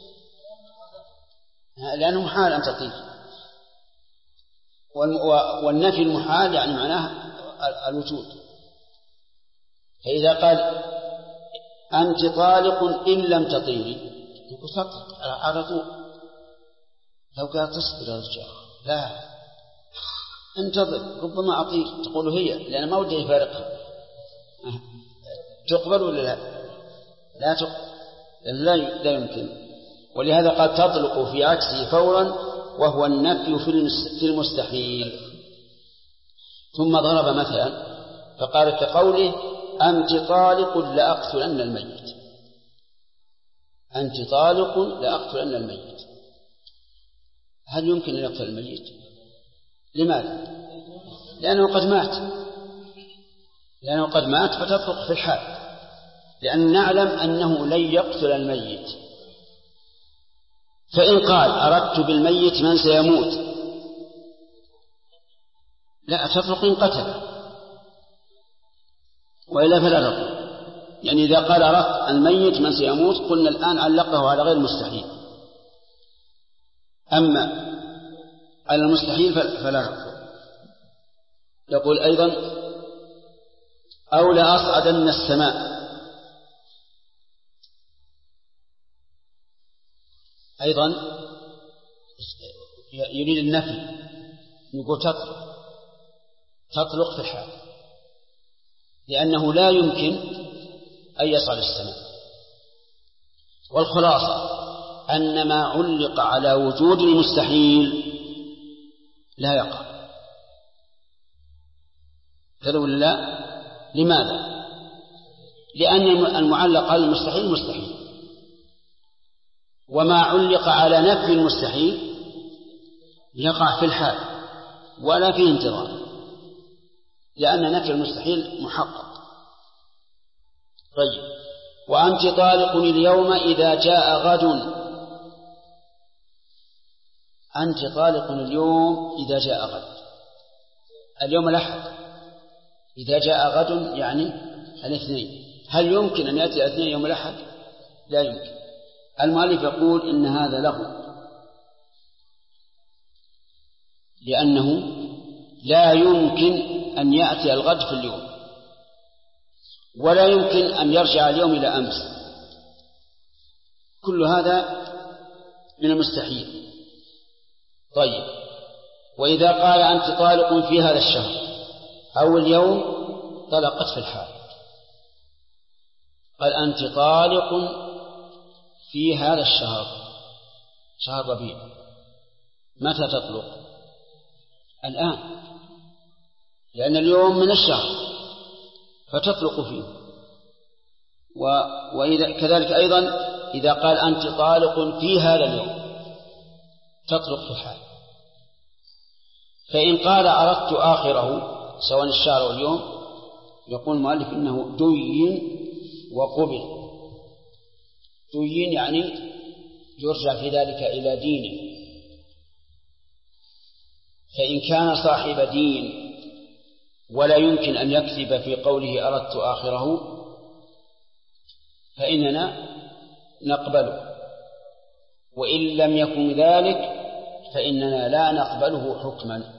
لأنه محال أن تطير، والنفي المحال يعني معناه الوجود. فإذا قال أنت طالق إن لم تطيري يقول تطلق على طول. لو قال تصبر يا رجال، لا انتظر ربما أطير، تقول هي، لأن ما وجه يفارقها. تقبل ولا لا؟ لا تقبل، لا يمكن. ولهذا قال تطلق في عكسه فورا، وهو النفي في المستحيل. ثم ضرب مثلا فقال كقوله أنت طالق لأقتلن الميت. أنت طالق لأقتلن الميت. هل يمكن أن يقتل الميت؟ لماذا؟ لأنه قد مات فتطلق في الحال، لأن نعلم أنه لن يقتل الميت. فإن قال أردت بالميت من سيموت، لا تطلق إن قتل، وإلا فلا تطلق. يعني إذا قال أردت الميت من سيموت قلنا الآن علقه على غير المستحيل، أما على المستحيل فلا تطلق. يقول أيضا أو لأصعدن السماء، أيضا يريد النفي، يقول تطلق في الحال، لأنه لا يمكن أن يصعد السماء. والخلاصة أن ما علق على وجود المستحيل لا يقع. كذا ولا لا؟ لماذا؟ لأن المعلق على المستحيل مستحيل، وما علق على نفي المستحيل يقع في الحال ولا فيه انتظار، لأن نفي المستحيل محقق. طيب، وأنت طالق اليوم إذا جاء غد. أنت طالق اليوم إذا جاء غد، اليوم الأحد، إذا جاء غد يعني الاثنين. هل يمكن أن يأتي الاثنين يوم الأحد؟ لا يمكن. المؤلف يقول إن هذا لغو، لأنه لا يمكن أن يأتي الغد في اليوم، ولا يمكن أن يرجع اليوم إلى أمس. كل هذا من المستحيل. طيب، وإذا قال أنت طالق في هذا الشهر أو اليوم طلقت في الحال. قال أنت طالق في هذا الشهر، شهر ربيع، متى تطلق؟ الآن، لأن اليوم من الشهر فتطلق فيه. وإذا كذلك أيضا إذا قال أنت طالق في هذا اليوم تطلق في الحال. فإن قال أردت آخره سواء الشهر أو اليوم، يقول المؤلف إنه دين وقبل. دين يعني يرجع في ذلك إلى دينه، فإن كان صاحب دين ولا يمكن أن يكذب في قوله أردت آخره فإننا نقبله، وإن لم يكن ذلك فإننا لا نقبله حكما.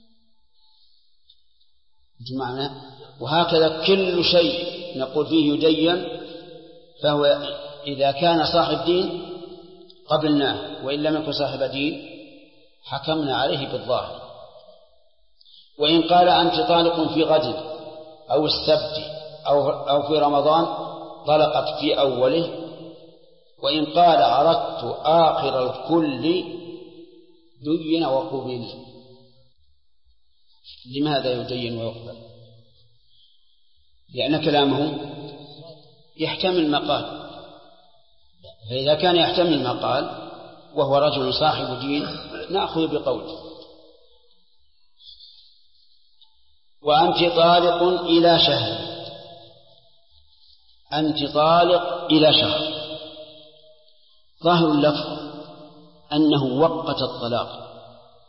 معنى وهكذا كل شيء نقول فيه يدين فهو إذا كان صاحب دين قبلناه، وإن لم يكن صاحب دين حكمنا عليه بالظاهر. وإن قال أنت طالق في غد أو السبت أو في رمضان طلقت في أوله. وإن قال أردت آخر الكل دين وقبل. لماذا يدين ويقبل؟ لأن كلامه يحتمل ما قال، فإذا كان يحتمل ما قال وهو رجل صاحب دين نأخذ بقوله. وأنت طالق إلى شهر، أنت طالق إلى شهر. ظاهر اللفظ أنه وقت الطلاق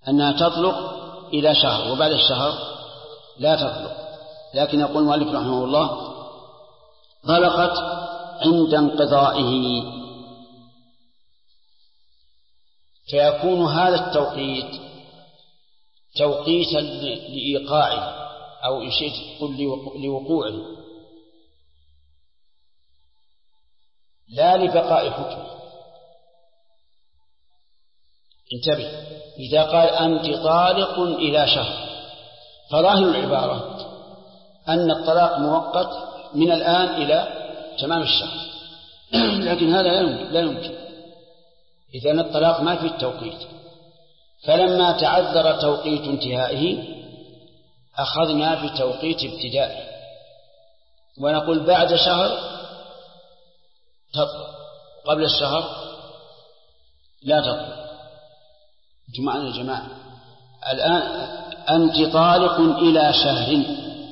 أنها تطلق إلى شهر وبعد الشهر لا تطلق. لكن يقول المؤلف رحمه الله طلقت عند انقضائه، فيكون هذا التوقيت توقيتا لإيقاعه أو إن شئت قل لوقوعه لا لبقاء حكمه. انتبه، إذا قال أنت طالق إلى شهر فظاهر العبارة أن الطلاق مؤقت من الآن إلى تمام الشهر، لكن هذا لا يمكن. إذن الطلاق ما في التوقيت، فلما تعذر توقيت انتهائه أخذنا بتوقيت ابتدائه ونقول بعد شهر تطلق، قبل الشهر لا تطلق. جمعنا الجماعة الآن أنت طالق إلى شهر،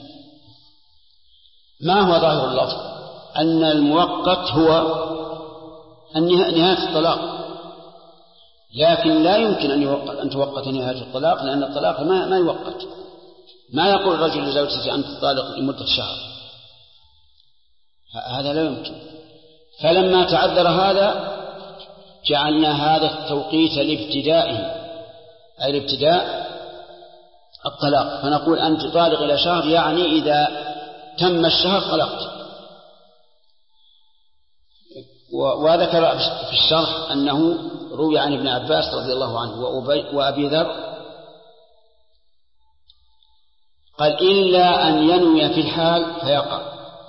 ما هو ظاهر اللفظ؟ أن المؤقت هو نهاية الطلاق، لكن لا يمكن أن توقت نهاية الطلاق، لأن الطلاق ما يوقت. ما يقول الرجل لزوجته أنت طالق لمدة شهر، هذا لا يمكن. فلما تعذر هذا جعلنا هذا التوقيت لابتدائه، أي لابتداء الطلاق، فنقول أنت طالق إلى شهر، يعني إذا تم الشهر طلقت. وذكر في الشرح أنه روي عن ابن عباس رضي الله عنه وأبي ذر قال إلا أن ينوي في الحال فيقع.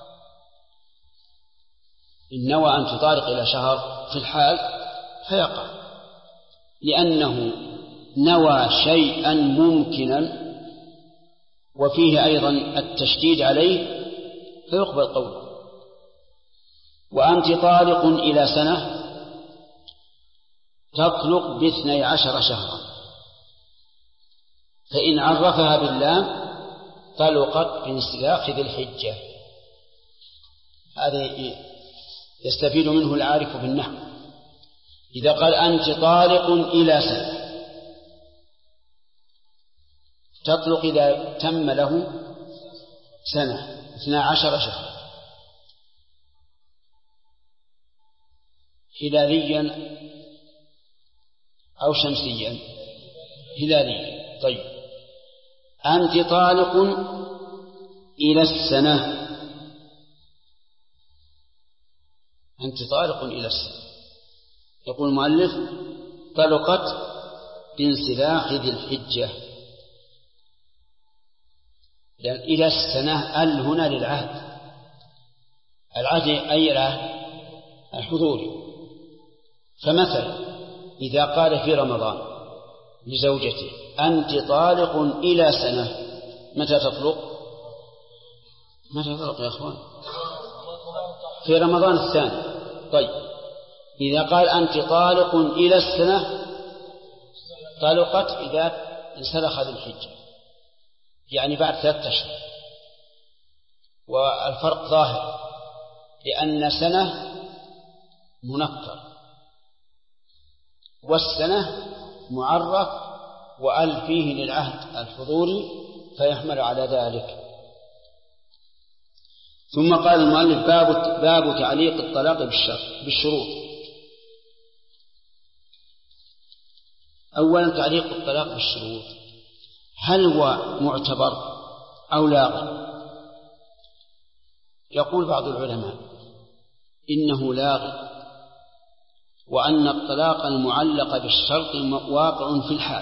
إن نوى أن تطالق إلى شهر في الحال فيقع، لأنه نوى شيئا ممكنا وفيه أيضا التشديد عليه فيقبل قوله. وأنت طالق إلى سنة تطلق ب12 شهرا، فإن عرفها باللام طلقت بانسلاخ ذي الحجة. هذا يستفيد منه العارف بالنحو. إذا قال أنت طالق إلى سنة تطلق إذا تم له سنة 12 شهرا هلاليا أو شمسيا. هلاليا. طيب، أنت طالق إلى السنة، أنت طالق إلى السنة. يقول المؤلف طلقت بانسلاخ ذي الحجة، لأن إلى السنة ال هنا للعهد. العهد أي العهد؟ الحضوري. فمثلا إذا قال في رمضان لزوجته أنت طالق إلى سنة، متى تطلق؟ متى تطلق يا أخوان؟ في رمضان الثاني. طيب، إذا قال أنت طالق إلى السنة طلقت إذا انسلخ ذي الحجة، يعني بعد 3 أشهر. والفرق ظاهر، لأن سنة منكر والسنة معرف وأل فيه للعهد الحضوري فيحمل على ذلك. ثم قال المؤلف باب تعليق الطلاق بالشروط. أولا تعليق الطلاق بالشروط، هل هو معتبر أو لاغي؟ يقول بعض العلماء إنه لاغي، وأن الطلاق المعلق بالشرط واقع في الحال،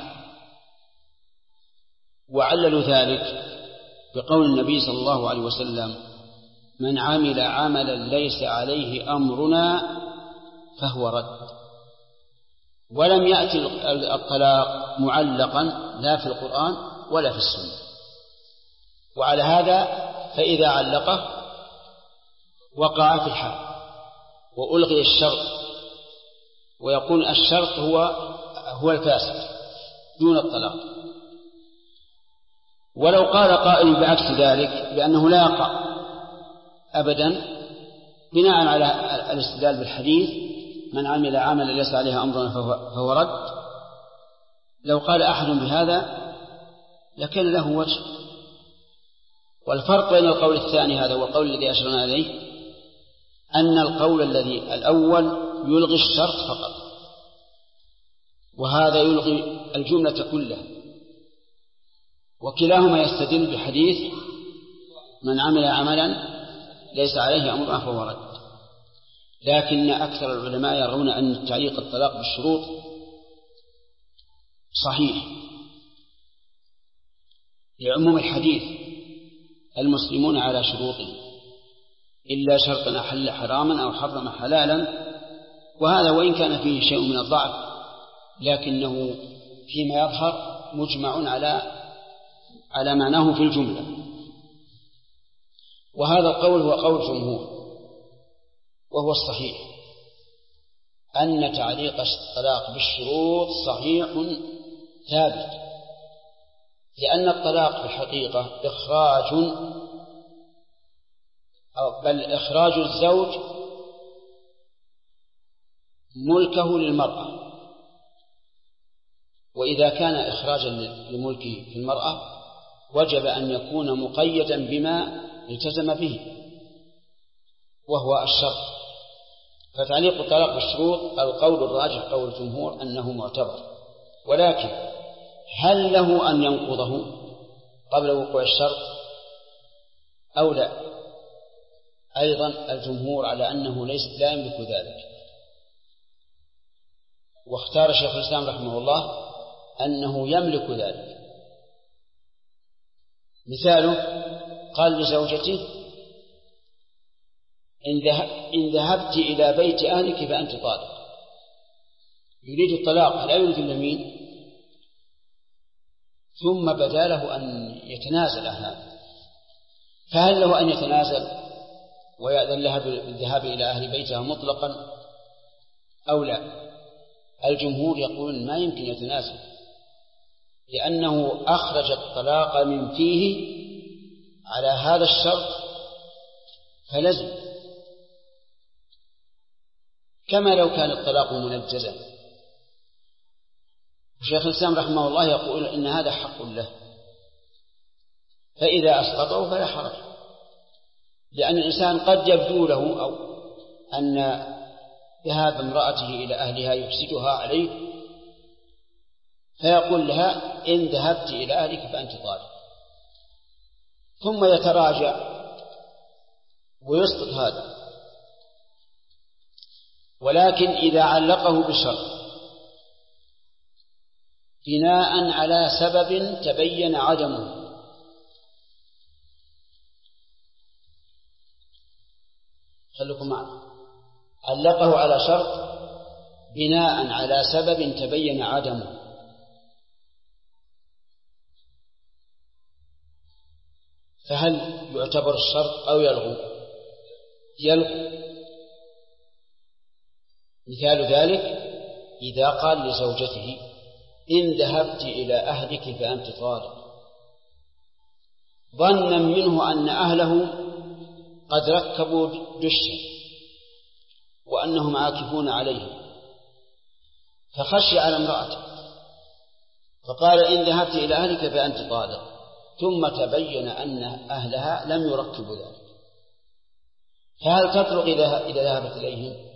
وعللوا ذلك بقول النبي صلى الله عليه وسلم من عمل عملا ليس عليه أمرنا فهو رد. ولم يأتي الطلاق معلقا لا في القرآن ولا في السنة، وعلى هذا فإذا علقه وقع في الحال وألغي الشرط، ويكون الشرط هو الفاسد دون الطلاق. ولو قال قائل بعكس ذلك بأنه لا يقع أبدا بناء على الاستدلال بالحديث من عمل عملا ليس عليها أمرنا فهو رد، لو قال أحد بهذا لكان له وجه. والفرق بين القول الثاني هذا والقول الذي أشرنا إليه أن القول الذي الأول يلغي الشرط فقط، وهذا يلغي الجملة كلها، وكلاهما يستدل بحديث من عمل عملا ليس عليه أمرنا فهو رد. لكن أكثر العلماء يرون أن تعليق الطلاق بالشروط صحيح لعموم الحديث المسلمون على شروطهم إلا شرطا أحل حراما أو حرم حلالا، وهذا وإن كان فيه شيء من الضعف لكنه فيما يظهر مجمع على معناه في الجملة. وهذا القول هو قول جمهور، وهو الصحيح أن تعليق الطلاق بالشروط صحيح ثابت، لأن الطلاق في الحقيقة إخراج الزوج ملكه للمرأة، وإذا كان إخراجا لملكه في المرأة وجب أن يكون مقيدا بما التزم به وهو الشرط. فتعليق الطلاق بالشروط القول الراجح قول الجمهور أنه معتبر، ولكن هل له أن ينقضه قبل وقوع الشرط أو لا؟ أيضا الجمهور على أنه لا يملك ذلك، واختار شيخ الإسلام رحمه الله أنه يملك ذلك. مثاله قال لزوجته إن ذهبت إلى بيت أهلك فأنت طالق، يريد الطلاق لا يريد اليمين، ثم بدا له أن يتنازل عن هذا، فهل له أن يتنازل ويأذن لها بالذهاب إلى أهل بيتها مطلقا أو لا؟ الجمهور يقولون ما يمكن يتنازل، لأنه أخرج الطلاق من فيه على هذا الشرط فلزم، كما لو كان الطلاق منجزا. الشيخ الإسلام رحمه الله يقول إن هذا حق له، فإذا أسقطه فلا حرج، لأن الإنسان قد يبدو له أو أن ذهاب امرأته إلى أهلها يفسدها عليه، فيقول لها إن ذهبت إلى أهلك فأنت طالق، ثم يتراجع ويسقط هذا. ولكن إذا علقه بشرط بناء على سبب تبين عدمه، خلوكم معنا، علقه على شرط بناء على سبب تبين عدمه، فهل يعتبر الشرط أو يلغو؟ مثال ذلك إذا قال لزوجته إن ذهبت إلى أهلك فأنت طالق، ظنا منه أن أهله قد ركبوا دشا وأنهم عاكفون عليه، فخشي على امرأته فقال إن ذهبت إلى أهلك فأنت طالق، ثم تبين أن أهلها لم يركبوا ذلك، فهل تطلق إذا ذهبت إليهم؟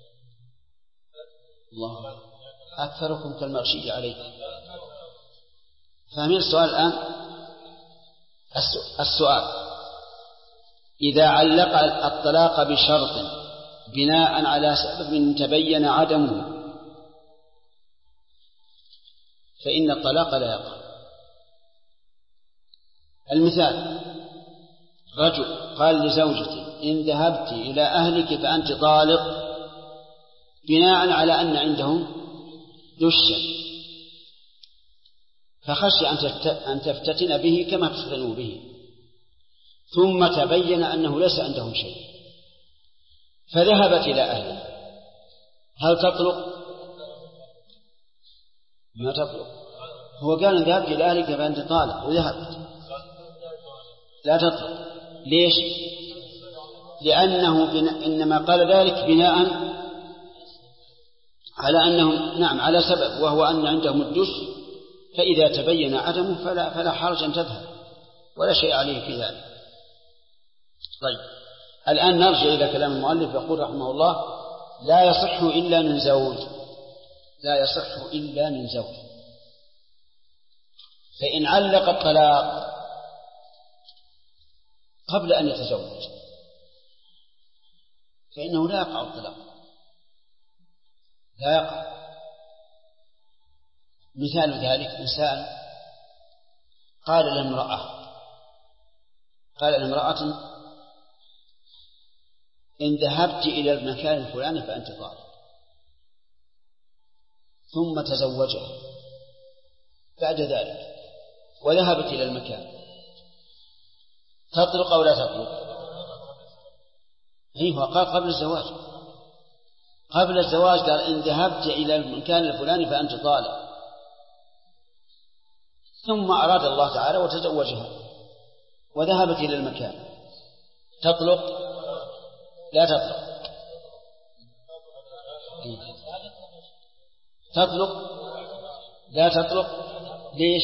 الله أكثركم كالمغشي عليه. فاهمين السؤال الآن؟ السؤال إذا علق الطلاق بشرط بناء على سبب تبين عدمه فإن الطلاق لا يقع. المثال رجل قال لزوجته إن ذهبت إلى أهلك فأنت طالق، بناء على أن عندهم دشا، فخشي أن تفتتن به كما افتتنوا به، ثم تبين أنه ليس عندهم شيء فذهبت إلى أهله، هل تطلق؟ ما تطلق. هو قال ذهبت إلى أهلك فأنت طالق وذهبت، لا تطلق. ليش؟ لأنه إنما قال ذلك بناء على أنهم على سبب، وهو أن عندهم الدش فإذا تبين عدمه فلا حرج أن تذهب ولا شيء عليه في ذلك. طيب، الآن نرجع إلى كلام المؤلف. يقول رحمه الله: لا يصح إلا من زوج. لا يصح إلا من زوج. فإن علق الطلاق قبل أن يتزوج فإنه لا يقع الطلاق، لا يقع. مثال ذلك: إنسان قال لامرأة إن ذهبت إلى المكان الفلاني فأنت طالق، ثم تزوجها بعد ذلك وذهبت إلى المكان، تطلق أو لا تطلق؟ هو قال قبل الزواج. قبل الزواج قال إن ذهبت إلى المكان الفلاني فأنت طالق، ثم أراد الله تعالى وتزوجها وذهبت إلى المكان، تطلق؟ لا تطلق. تطلق؟ لا تطلق. ليش؟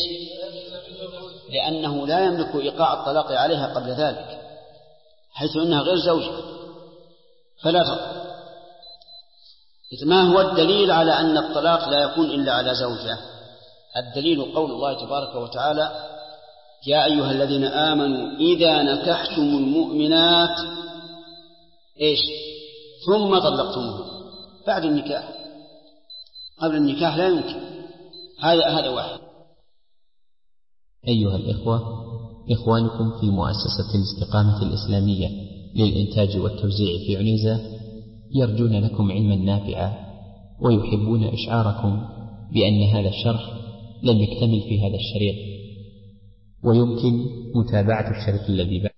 لأنه لا يملك إيقاع الطلاق عليها قبل ذلك، حيث أنها غير زوجة، فلا تطلق. ما هو الدليل على أن الطلاق لا يكون إلا على زوجة؟ الدليل قول الله تبارك وتعالى: يا أيها الذين آمنوا إذا نكحتم المؤمنات ثم طلقتموها بعد النكاح. قبل النكاح لا يمكن. هذا واحد. أيها الإخوة، إخوانكم في مؤسسة الاستقامة الإسلامية للإنتاج والتوزيع في عنيزة يرجون لكم علما نافعا، ويحبون إشعاركم بأن هذا الشرح لم يكتمل في هذا الشريط، ويمكن متابعة الشريط الذي بعده.